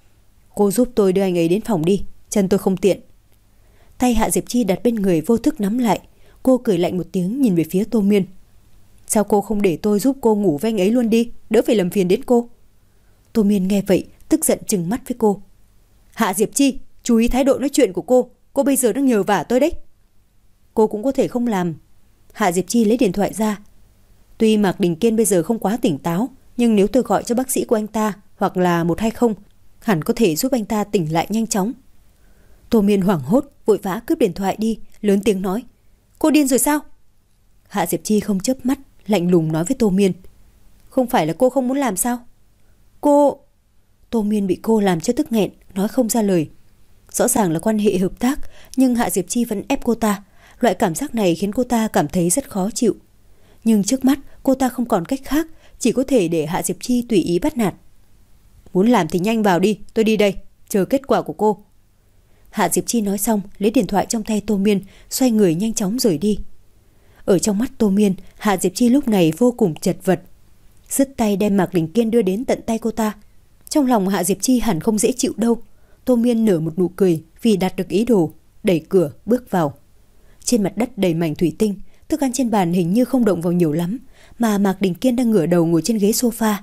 A: Cô giúp tôi đưa anh ấy đến phòng đi, chân tôi không tiện. Tay Hạ Diệp Chi đặt bên người vô thức nắm lại. Cô cười lạnh một tiếng nhìn về phía Tô Miên. Sao cô không để tôi giúp cô ngủ với anh ấy luôn đi, đỡ phải làm phiền đến cô? Tô Miên nghe vậy tức giận trừng mắt với cô. Hạ Diệp Chi, chú ý thái độ nói chuyện của cô. Cô bây giờ đang nhờ vả tôi đấy. Cô cũng có thể không làm. Hạ Diệp Chi lấy điện thoại ra. Tuy Mạc Đình Kiên bây giờ không quá tỉnh táo, nhưng nếu tôi gọi cho bác sĩ của anh ta hoặc là một hai không, hẳn có thể giúp anh ta tỉnh lại nhanh chóng. Tô Miên hoảng hốt, vội vã cướp điện thoại đi, lớn tiếng nói. Cô điên rồi sao? Hạ Diệp Chi không chớp mắt, lạnh lùng nói với Tô Miên. Không phải là cô không muốn làm sao? Cô... Tô Miên bị cô làm cho tức nghẹn, nói không ra lời. Rõ ràng là quan hệ hợp tác, nhưng Hạ Diệp Chi vẫn ép cô ta. Loại cảm giác này khiến cô ta cảm thấy rất khó chịu. Nhưng trước mắt cô ta không còn cách khác, chỉ có thể để Hạ Diệp Chi tùy ý bắt nạt. Muốn làm thì nhanh vào đi, tôi đi đây, chờ kết quả của cô. Hạ Diệp Chi nói xong, lấy điện thoại trong tay Tô Miên, xoay người nhanh chóng rời đi. Ở trong mắt Tô Miên, Hạ Diệp Chi lúc này vô cùng chật vật. Dứt tay đem Mạc Đình Kiên đưa đến tận tay cô ta. Trong lòng Hạ Diệp Chi hẳn không dễ chịu đâu. Tô Miên nở một nụ cười vì đạt được ý đồ, đẩy cửa bước vào. Trên mặt đất đầy mảnh thủy tinh, thức ăn trên bàn hình như không động vào nhiều lắm, mà Mạc Đình Kiên đang ngửa đầu ngồi trên ghế sofa.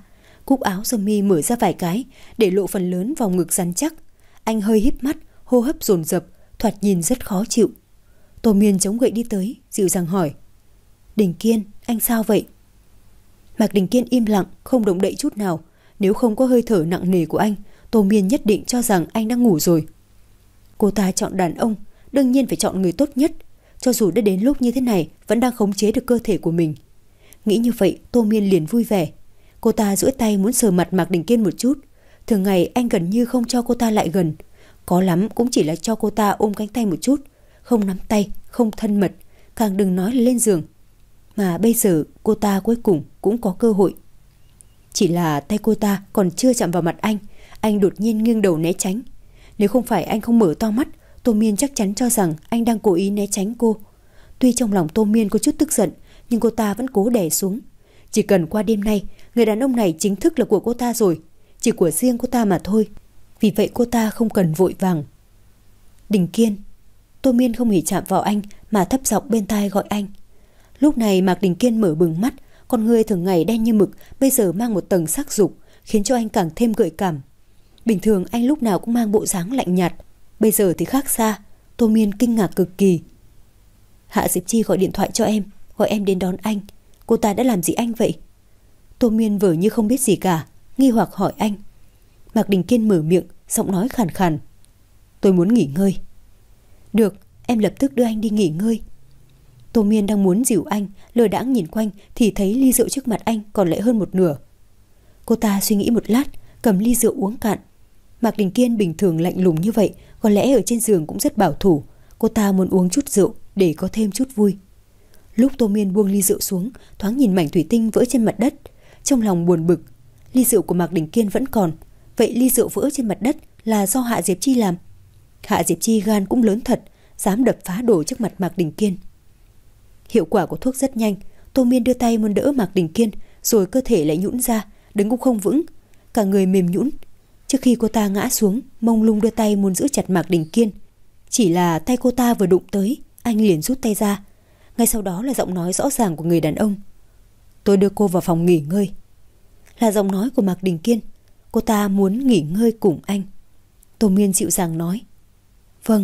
A: Cúc áo sơ mi mở ra vài cái, để lộ phần lớn vòng ngực rắn chắc. Anh hơi híp mắt, hô hấp dồn dập, thoạt nhìn rất khó chịu. Tô Miên chống gậy đi tới, dịu dàng hỏi: Đình Kiên, anh sao vậy? Mạc Đình Kiên im lặng, không động đậy chút nào. Nếu không có hơi thở nặng nề của anh, Tô Miên nhất định cho rằng anh đang ngủ rồi. Cô ta chọn đàn ông, đương nhiên phải chọn người tốt nhất. Cho dù đã đến lúc như thế này, vẫn đang khống chế được cơ thể của mình. Nghĩ như vậy, Tô Miên liền vui vẻ. Cô ta duỗi tay muốn sờ mặt Mạc Đình Kiên một chút. Thường ngày anh gần như không cho cô ta lại gần, có lắm cũng chỉ là cho cô ta ôm cánh tay một chút, không nắm tay, không thân mật, càng đừng nói là lên giường. Mà bây giờ cô ta cuối cùng cũng có cơ hội. Chỉ là tay cô ta còn chưa chạm vào mặt anh, anh đột nhiên nghiêng đầu né tránh. Nếu không phải anh không mở to mắt, Tô Miên chắc chắn cho rằng anh đang cố ý né tránh cô. Tuy trong lòng Tô Miên có chút tức giận, nhưng cô ta vẫn cố đè xuống. Chỉ cần qua đêm nay, người đàn ông này chính thức là của cô ta rồi, chỉ của riêng cô ta mà thôi. Vì vậy cô ta không cần vội vàng. Đình Kiên. Tô Miên không hề chạm vào anh mà thấp giọng bên tai gọi anh. Lúc này Mạc Đình Kiên mở bừng mắt, con người thường ngày đen như mực bây giờ mang một tầng sắc dục, khiến cho anh càng thêm gợi cảm. Bình thường anh lúc nào cũng mang bộ dáng lạnh nhạt, bây giờ thì khác xa. Tô Miên kinh ngạc cực kỳ. Hạ Diệp Chi gọi điện thoại cho em, gọi em đến đón anh. Cô ta đã làm gì anh vậy? Tô Miên vờ như không biết gì cả, nghi hoặc hỏi anh. Mạc Đình Kiên mở miệng, giọng nói khàn khàn. Tôi muốn nghỉ ngơi. Được, em lập tức đưa anh đi nghỉ ngơi. Tô Miên đang muốn dìu anh, lờ đãng nhìn quanh thì thấy ly rượu trước mặt anh còn lại hơn một nửa. Cô ta suy nghĩ một lát, cầm ly rượu uống cạn. Mạc Đình Kiên bình thường lạnh lùng như vậy, có lẽ ở trên giường cũng rất bảo thủ. Cô ta muốn uống chút rượu để có thêm chút vui. Lúc Tô Miên buông ly rượu xuống, thoáng nhìn mảnh thủy tinh vỡ trên mặt đất, trong lòng buồn bực. Ly rượu của Mạc Đình Kiên vẫn còn, vậy ly rượu vỡ trên mặt đất là do Hạ Diệp Chi làm. Hạ Diệp Chi gan cũng lớn thật, dám đập phá đồ trước mặt Mạc Đình Kiên. Hiệu quả của thuốc rất nhanh. Tô Miên đưa tay muốn đỡ Mạc Đình Kiên, rồi cơ thể lại nhũn ra, đứng cũng không vững, cả người mềm nhũn. Trước khi cô ta ngã xuống, mông lung đưa tay muốn giữ chặt Mạc Đình Kiên. Chỉ là tay cô ta vừa đụng tới, anh liền rút tay ra. Ngay sau đó là giọng nói rõ ràng của người đàn ông. Tôi đưa cô vào phòng nghỉ ngơi. Là giọng nói của Mạc Đình Kiên. Cô ta muốn nghỉ ngơi cùng anh. Tô Miên dịu dàng nói. Vâng.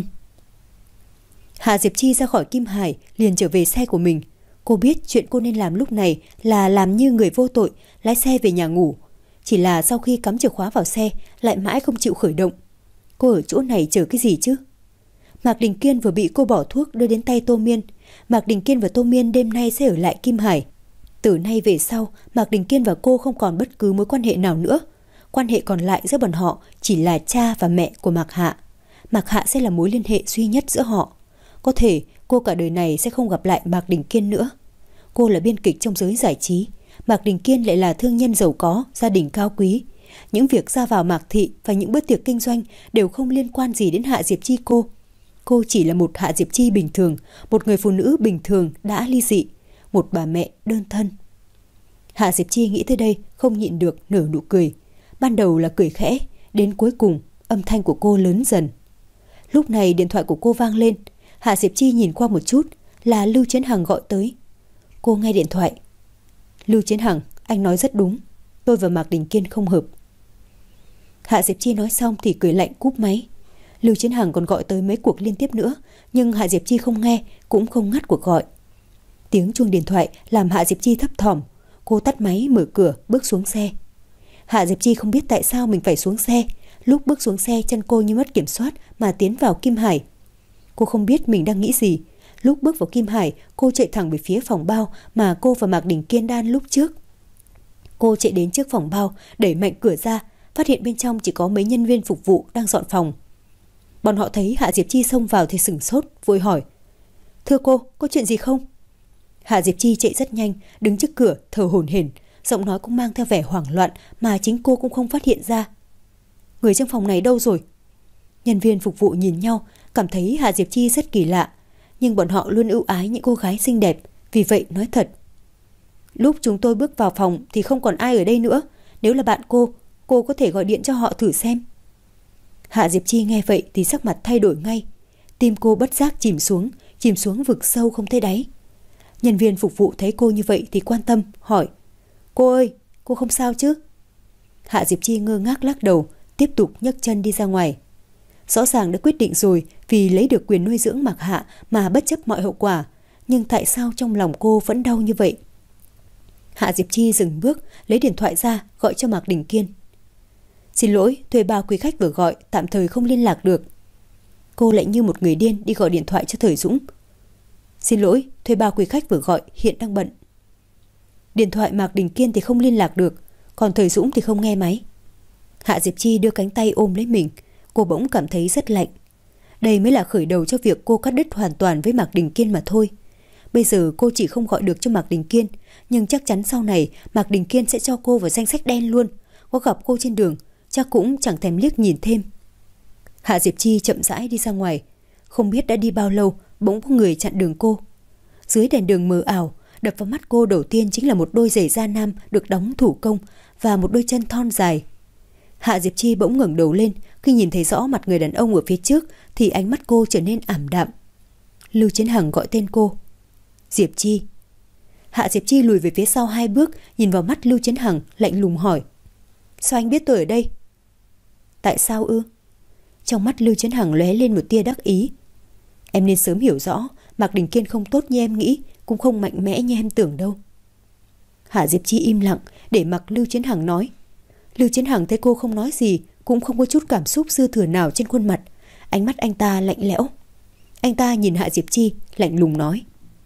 A: Hạ Diệp Chi ra khỏi Kim Hải, liền trở về xe của mình. Cô biết chuyện cô nên làm lúc này là làm như người vô tội, lái xe về nhà ngủ. Chỉ là sau khi cắm chìa khóa vào xe, lại mãi không chịu khởi động. Cô ở chỗ này chờ cái gì chứ? Mạc Đình Kiên vừa bị cô bỏ thuốc đưa đến tay Tô Miên. Mạc Đình Kiên và Tô Miên đêm nay sẽ ở lại Kim Hải. Từ nay về sau, Mạc Đình Kiên và cô không còn bất cứ mối quan hệ nào nữa. Quan hệ còn lại giữa bọn họ chỉ là cha và mẹ của Mạc Hạ. Mạc Hạ sẽ là mối liên hệ duy nhất giữa họ. Có thể cô cả đời này sẽ không gặp lại Mạc Đình Kiên nữa. Cô là biên kịch trong giới giải trí, Mạc Đình Kiên lại là thương nhân giàu có, gia đình cao quý. Những việc ra vào Mạc Thị và những bữa tiệc kinh doanh đều không liên quan gì đến Hạ Diệp Chi cô. Cô chỉ là một Hạ Diệp Chi bình thường, một người phụ nữ bình thường đã ly dị, một bà mẹ đơn thân. Hạ Diệp Chi nghĩ tới đây không nhịn được nở nụ cười. Ban đầu là cười khẽ, đến cuối cùng âm thanh của cô lớn dần. Lúc này điện thoại của cô vang lên. Hạ Diệp Chi nhìn qua một chút, là Lưu Chiến Hằng gọi tới. Cô nghe điện thoại. Lưu Chiến Hằng, anh nói rất đúng, tôi và Mạc Đình Kiên không hợp. Hạ Diệp Chi nói xong thì cười lạnh cúp máy. Lưu Chiến Hằng còn gọi tới mấy cuộc liên tiếp nữa, nhưng Hạ Diệp Chi không nghe, cũng không ngắt cuộc gọi. Tiếng chuông điện thoại làm Hạ Diệp Chi thấp thỏm. Cô tắt máy, mở cửa, bước xuống xe. Hạ Diệp Chi không biết tại sao mình phải xuống xe. Lúc bước xuống xe, chân cô như mất kiểm soát mà tiến vào Kim Hải. Cô không biết mình đang nghĩ gì. Lúc bước vào Kim Hải, cô chạy thẳng về phía phòng bao mà cô và Mạc Đình Kiên đan lúc trước. Cô chạy đến trước phòng bao, đẩy mạnh cửa ra, phát hiện bên trong chỉ có mấy nhân viên phục vụ đang dọn phòng. Bọn họ thấy Hạ Diệp Chi xông vào thì sửng sốt, vội hỏi. Thưa cô, có chuyện gì không? Hạ Diệp Chi chạy rất nhanh, đứng trước cửa, thở hổn hển, giọng nói cũng mang theo vẻ hoảng loạn mà chính cô cũng không phát hiện ra. Người trong phòng này đâu rồi? Nhân viên phục vụ nhìn nhau, cảm thấy Hạ Diệp Chi rất kỳ lạ, nhưng bọn họ luôn ưu ái những cô gái xinh đẹp, vì vậy nói thật. Lúc chúng tôi bước vào phòng thì không còn ai ở đây nữa. Nếu là bạn cô, cô có thể gọi điện cho họ thử xem. Hạ Diệp Chi nghe vậy thì sắc mặt thay đổi ngay. Tim cô bất giác chìm xuống, chìm xuống vực sâu không thấy đáy. Nhân viên phục vụ thấy cô như vậy thì quan tâm, hỏi. Cô ơi, cô không sao chứ? Hạ Diệp Chi ngơ ngác lắc đầu, tiếp tục nhấc chân đi ra ngoài. Rõ ràng đã quyết định rồi, vì lấy được quyền nuôi dưỡng Mạc Hạ mà bất chấp mọi hậu quả. Nhưng tại sao trong lòng cô vẫn đau như vậy? Hạ Diệp Chi dừng bước, lấy điện thoại ra, gọi cho Mạc Đình Kiên. Xin lỗi, thuê bao quý khách vừa gọi, tạm thời không liên lạc được. Cô lại như một người điên đi gọi điện thoại cho Thời Dũng. Xin lỗi, thuê bao quý khách vừa gọi, hiện đang bận. Điện thoại Mạc Đình Kiên thì không liên lạc được, còn Thời Dũng thì không nghe máy. Hạ Diệp Chi đưa cánh tay ôm lấy mình, cô bỗng cảm thấy rất lạnh. Đây mới là khởi đầu cho việc cô cắt đứt hoàn toàn với Mạc Đình Kiên mà thôi. Bây giờ cô chỉ không gọi được cho Mạc Đình Kiên, nhưng chắc chắn sau này Mạc Đình Kiên sẽ cho cô vào danh sách đen luôn. Có gặp cô trên đường, chắc cũng chẳng thèm liếc nhìn thêm. Hạ Diệp Chi chậm rãi đi ra ngoài. Không biết đã đi bao lâu, bỗng có người chặn đường cô. Dưới đèn đường mờ ảo, đập vào mắt cô đầu tiên chính là một đôi giày da nam được đóng thủ công và một đôi chân thon dài. Hạ Diệp Chi bỗng ngẩng đầu lên, khi nhìn thấy rõ mặt người đàn ông ở phía trước thì ánh mắt cô trở nên ảm đạm. Lưu Chiến Hằng gọi tên cô. Diệp Chi. Hạ Diệp Chi lùi về phía sau hai bước, nhìn vào mắt Lưu Chiến Hằng, lạnh lùng hỏi. Sao anh biết tôi ở đây? Tại sao ư? Trong mắt Lưu Chiến Hằng lóe lên một tia đắc ý. Em nên sớm hiểu rõ, Mạc Đình Kiên không tốt như em nghĩ, cũng không mạnh mẽ như em tưởng đâu. Hạ Diệp Chi im lặng để mặc Lưu Chiến Hằng nói. Lưu Chiến Hằng thấy cô không nói gì, cũng không có chút cảm xúc dư thừa nào trên khuôn mặt. Ánh mắt anh ta lạnh lẽo. Anh ta nhìn Hạ Diệp Chi, lạnh lùng nói.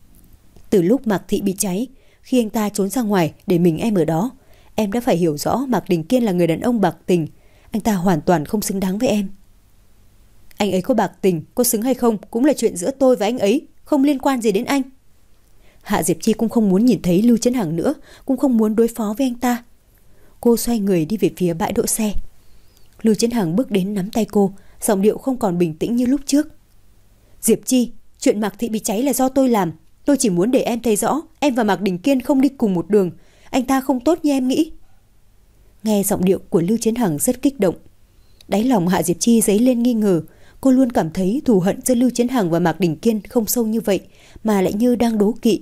A: Từ lúc Mạc Thị bị cháy, khi anh ta trốn ra ngoài để mình em ở đó, em đã phải hiểu rõ Mạc Đình Kiên là người đàn ông bạc tình. Anh ta hoàn toàn không xứng đáng với em. Anh ấy có bạc tình, có xứng hay không cũng là chuyện giữa tôi và anh ấy, không liên quan gì đến anh. Hạ Diệp Chi cũng không muốn nhìn thấy Lưu Chiến Hằng nữa, cũng không muốn đối phó với anh ta. Cô xoay người đi về phía bãi đỗ xe. Lưu Chiến Hằng bước đến nắm tay cô, giọng điệu không còn bình tĩnh như lúc trước. Diệp Chi, chuyện Mạc Thị bị cháy là do tôi làm. Tôi chỉ muốn để em thấy rõ, em và Mạc Đình Kiên không đi cùng một đường. Anh ta không tốt như em nghĩ. Nghe giọng điệu của Lưu Chiến Hằng rất kích động. Đáy lòng Hạ Diệp Chi dấy lên nghi ngờ. Cô luôn cảm thấy thù hận giữa Lưu Chiến Hằng và Mạc Đình Kiên không sâu như vậy, mà lại như đang đố kỵ.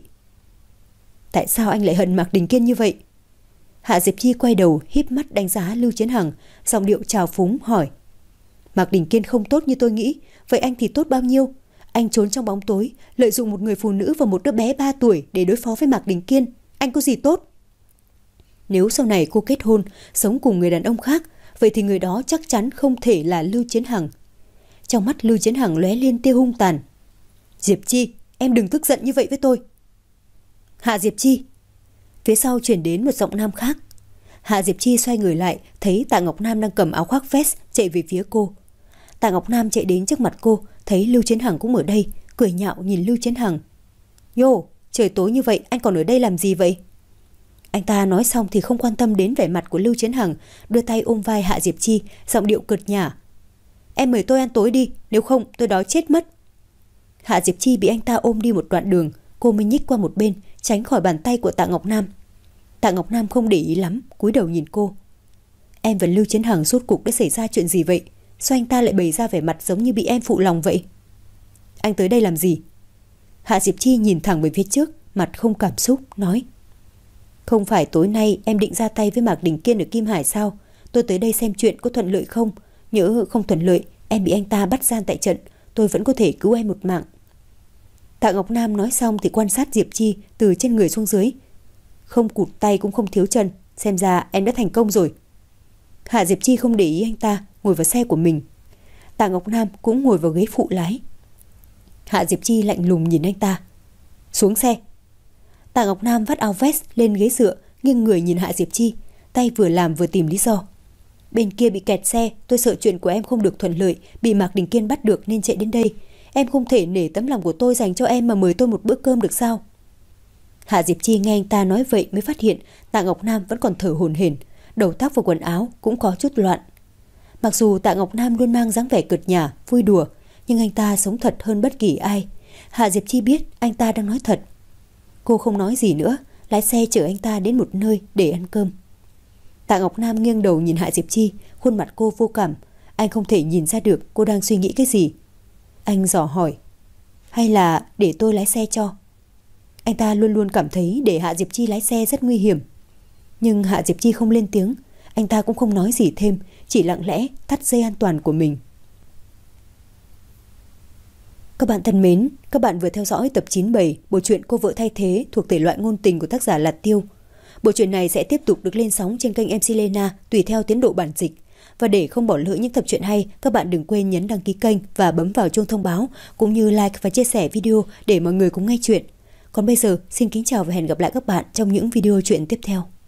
A: Tại sao anh lại hận Mạc Đình Kiên như vậy? Hạ Diệp Chi quay đầu híp mắt đánh giá Lưu Chiến Hằng, giọng điệu trào phúng hỏi. Mạc Đình Kiên không tốt như tôi nghĩ, vậy anh thì tốt bao nhiêu? Anh trốn trong bóng tối, lợi dụng một người phụ nữ và một đứa bé ba tuổi để đối phó với Mạc Đình Kiên. Anh có gì tốt? Nếu sau này cô kết hôn, sống cùng người đàn ông khác, vậy thì người đó chắc chắn không thể là Lưu Chiến Hằng. Trong mắt Lưu Chiến Hằng lóe lên tia hung tàn. Diệp Chi, em đừng tức giận như vậy với tôi. Hạ Diệp Chi. Phía sau chuyển đến một giọng nam khác. Hạ Diệp Chi xoay người lại, thấy Tạ Ngọc Nam đang cầm áo khoác vest chạy về phía cô. Tạ Ngọc Nam chạy đến trước mặt cô, thấy Lưu Chiến Hằng cũng ở đây, cười nhạo nhìn Lưu Chiến Hằng. Yo, trời tối như vậy anh còn ở đây làm gì vậy? Anh ta nói xong thì không quan tâm đến vẻ mặt của Lưu Chiến Hằng, đưa tay ôm vai Hạ Diệp Chi, giọng điệu cợt nhả. Em mời tôi ăn tối đi, nếu không tôi đói chết mất. Hạ Diệp Chi bị anh ta ôm đi một đoạn đường, cô mới nhích qua một bên, tránh khỏi bàn tay của Tạ Ngọc Nam. Tạ Ngọc Nam không để ý lắm, cúi đầu nhìn cô. Em và Lưu Chiến Hằng rốt cuộc đã xảy ra chuyện gì vậy? Sao anh ta lại bày ra vẻ mặt giống như bị em phụ lòng vậy? Anh tới đây làm gì? Hạ Diệp Chi nhìn thẳng về phía trước, mặt không cảm xúc, nói. Không phải tối nay em định ra tay với Mạc Đình Kiên ở Kim Hải sao? Tôi tới đây xem chuyện có thuận lợi không? Nhỡ không thuận lợi, em bị anh ta bắt gian tại trận, tôi vẫn có thể cứu em một mạng. Tạ Ngọc Nam nói xong thì quan sát Diệp Chi từ trên người xuống dưới. Không cụt tay cũng không thiếu chân, xem ra em đã thành công rồi. Hạ Diệp Chi không để ý anh ta, ngồi vào xe của mình. Tạ Ngọc Nam cũng ngồi vào ghế phụ lái. Hạ Diệp Chi lạnh lùng nhìn anh ta. Xuống xe. Tạ Ngọc Nam vắt áo vest lên ghế dựa, nghiêng người nhìn Hạ Diệp Chi, tay vừa làm vừa tìm lý do. Bên kia bị kẹt xe, tôi sợ chuyện của em không được thuận lợi, bị Mạc Đình Kiên bắt được nên chạy đến đây. Em không thể nể tấm lòng của tôi dành cho em mà mời tôi một bữa cơm được sao? Hạ Diệp Chi nghe anh ta nói vậy mới phát hiện Tạ Ngọc Nam vẫn còn thở hổn hển, đầu tóc và quần áo cũng có chút loạn. Mặc dù Tạ Ngọc Nam luôn mang dáng vẻ cợt nhả, vui đùa, nhưng anh ta sống thật hơn bất kỳ ai. Hạ Diệp Chi biết anh ta đang nói thật. Cô không nói gì nữa, lái xe chở anh ta đến một nơi để ăn cơm. Tạ Ngọc Nam nghiêng đầu nhìn Hạ Diệp Chi, khuôn mặt cô vô cảm. Anh không thể nhìn ra được cô đang suy nghĩ cái gì. Anh dò hỏi. Hay là để tôi lái xe cho? Anh ta luôn luôn cảm thấy để Hạ Diệp Chi lái xe rất nguy hiểm. Nhưng Hạ Diệp Chi không lên tiếng. Anh ta cũng không nói gì thêm, chỉ lặng lẽ thắt dây an toàn của mình. Các bạn thân mến, các bạn vừa theo dõi tập chín mươi bảy bộ truyện Cô vợ thay thế thuộc thể loại ngôn tình của tác giả Lạt Tiêu. Bộ truyện này sẽ tiếp tục được lên sóng trên kênh em xê Lena tùy theo tiến độ bản dịch. Và để không bỏ lỡ những tập truyện hay, các bạn đừng quên nhấn đăng ký kênh và bấm vào chuông thông báo, cũng như like và chia sẻ video để mọi người cùng nghe chuyện. Còn bây giờ, xin kính chào và hẹn gặp lại các bạn trong những video truyện tiếp theo.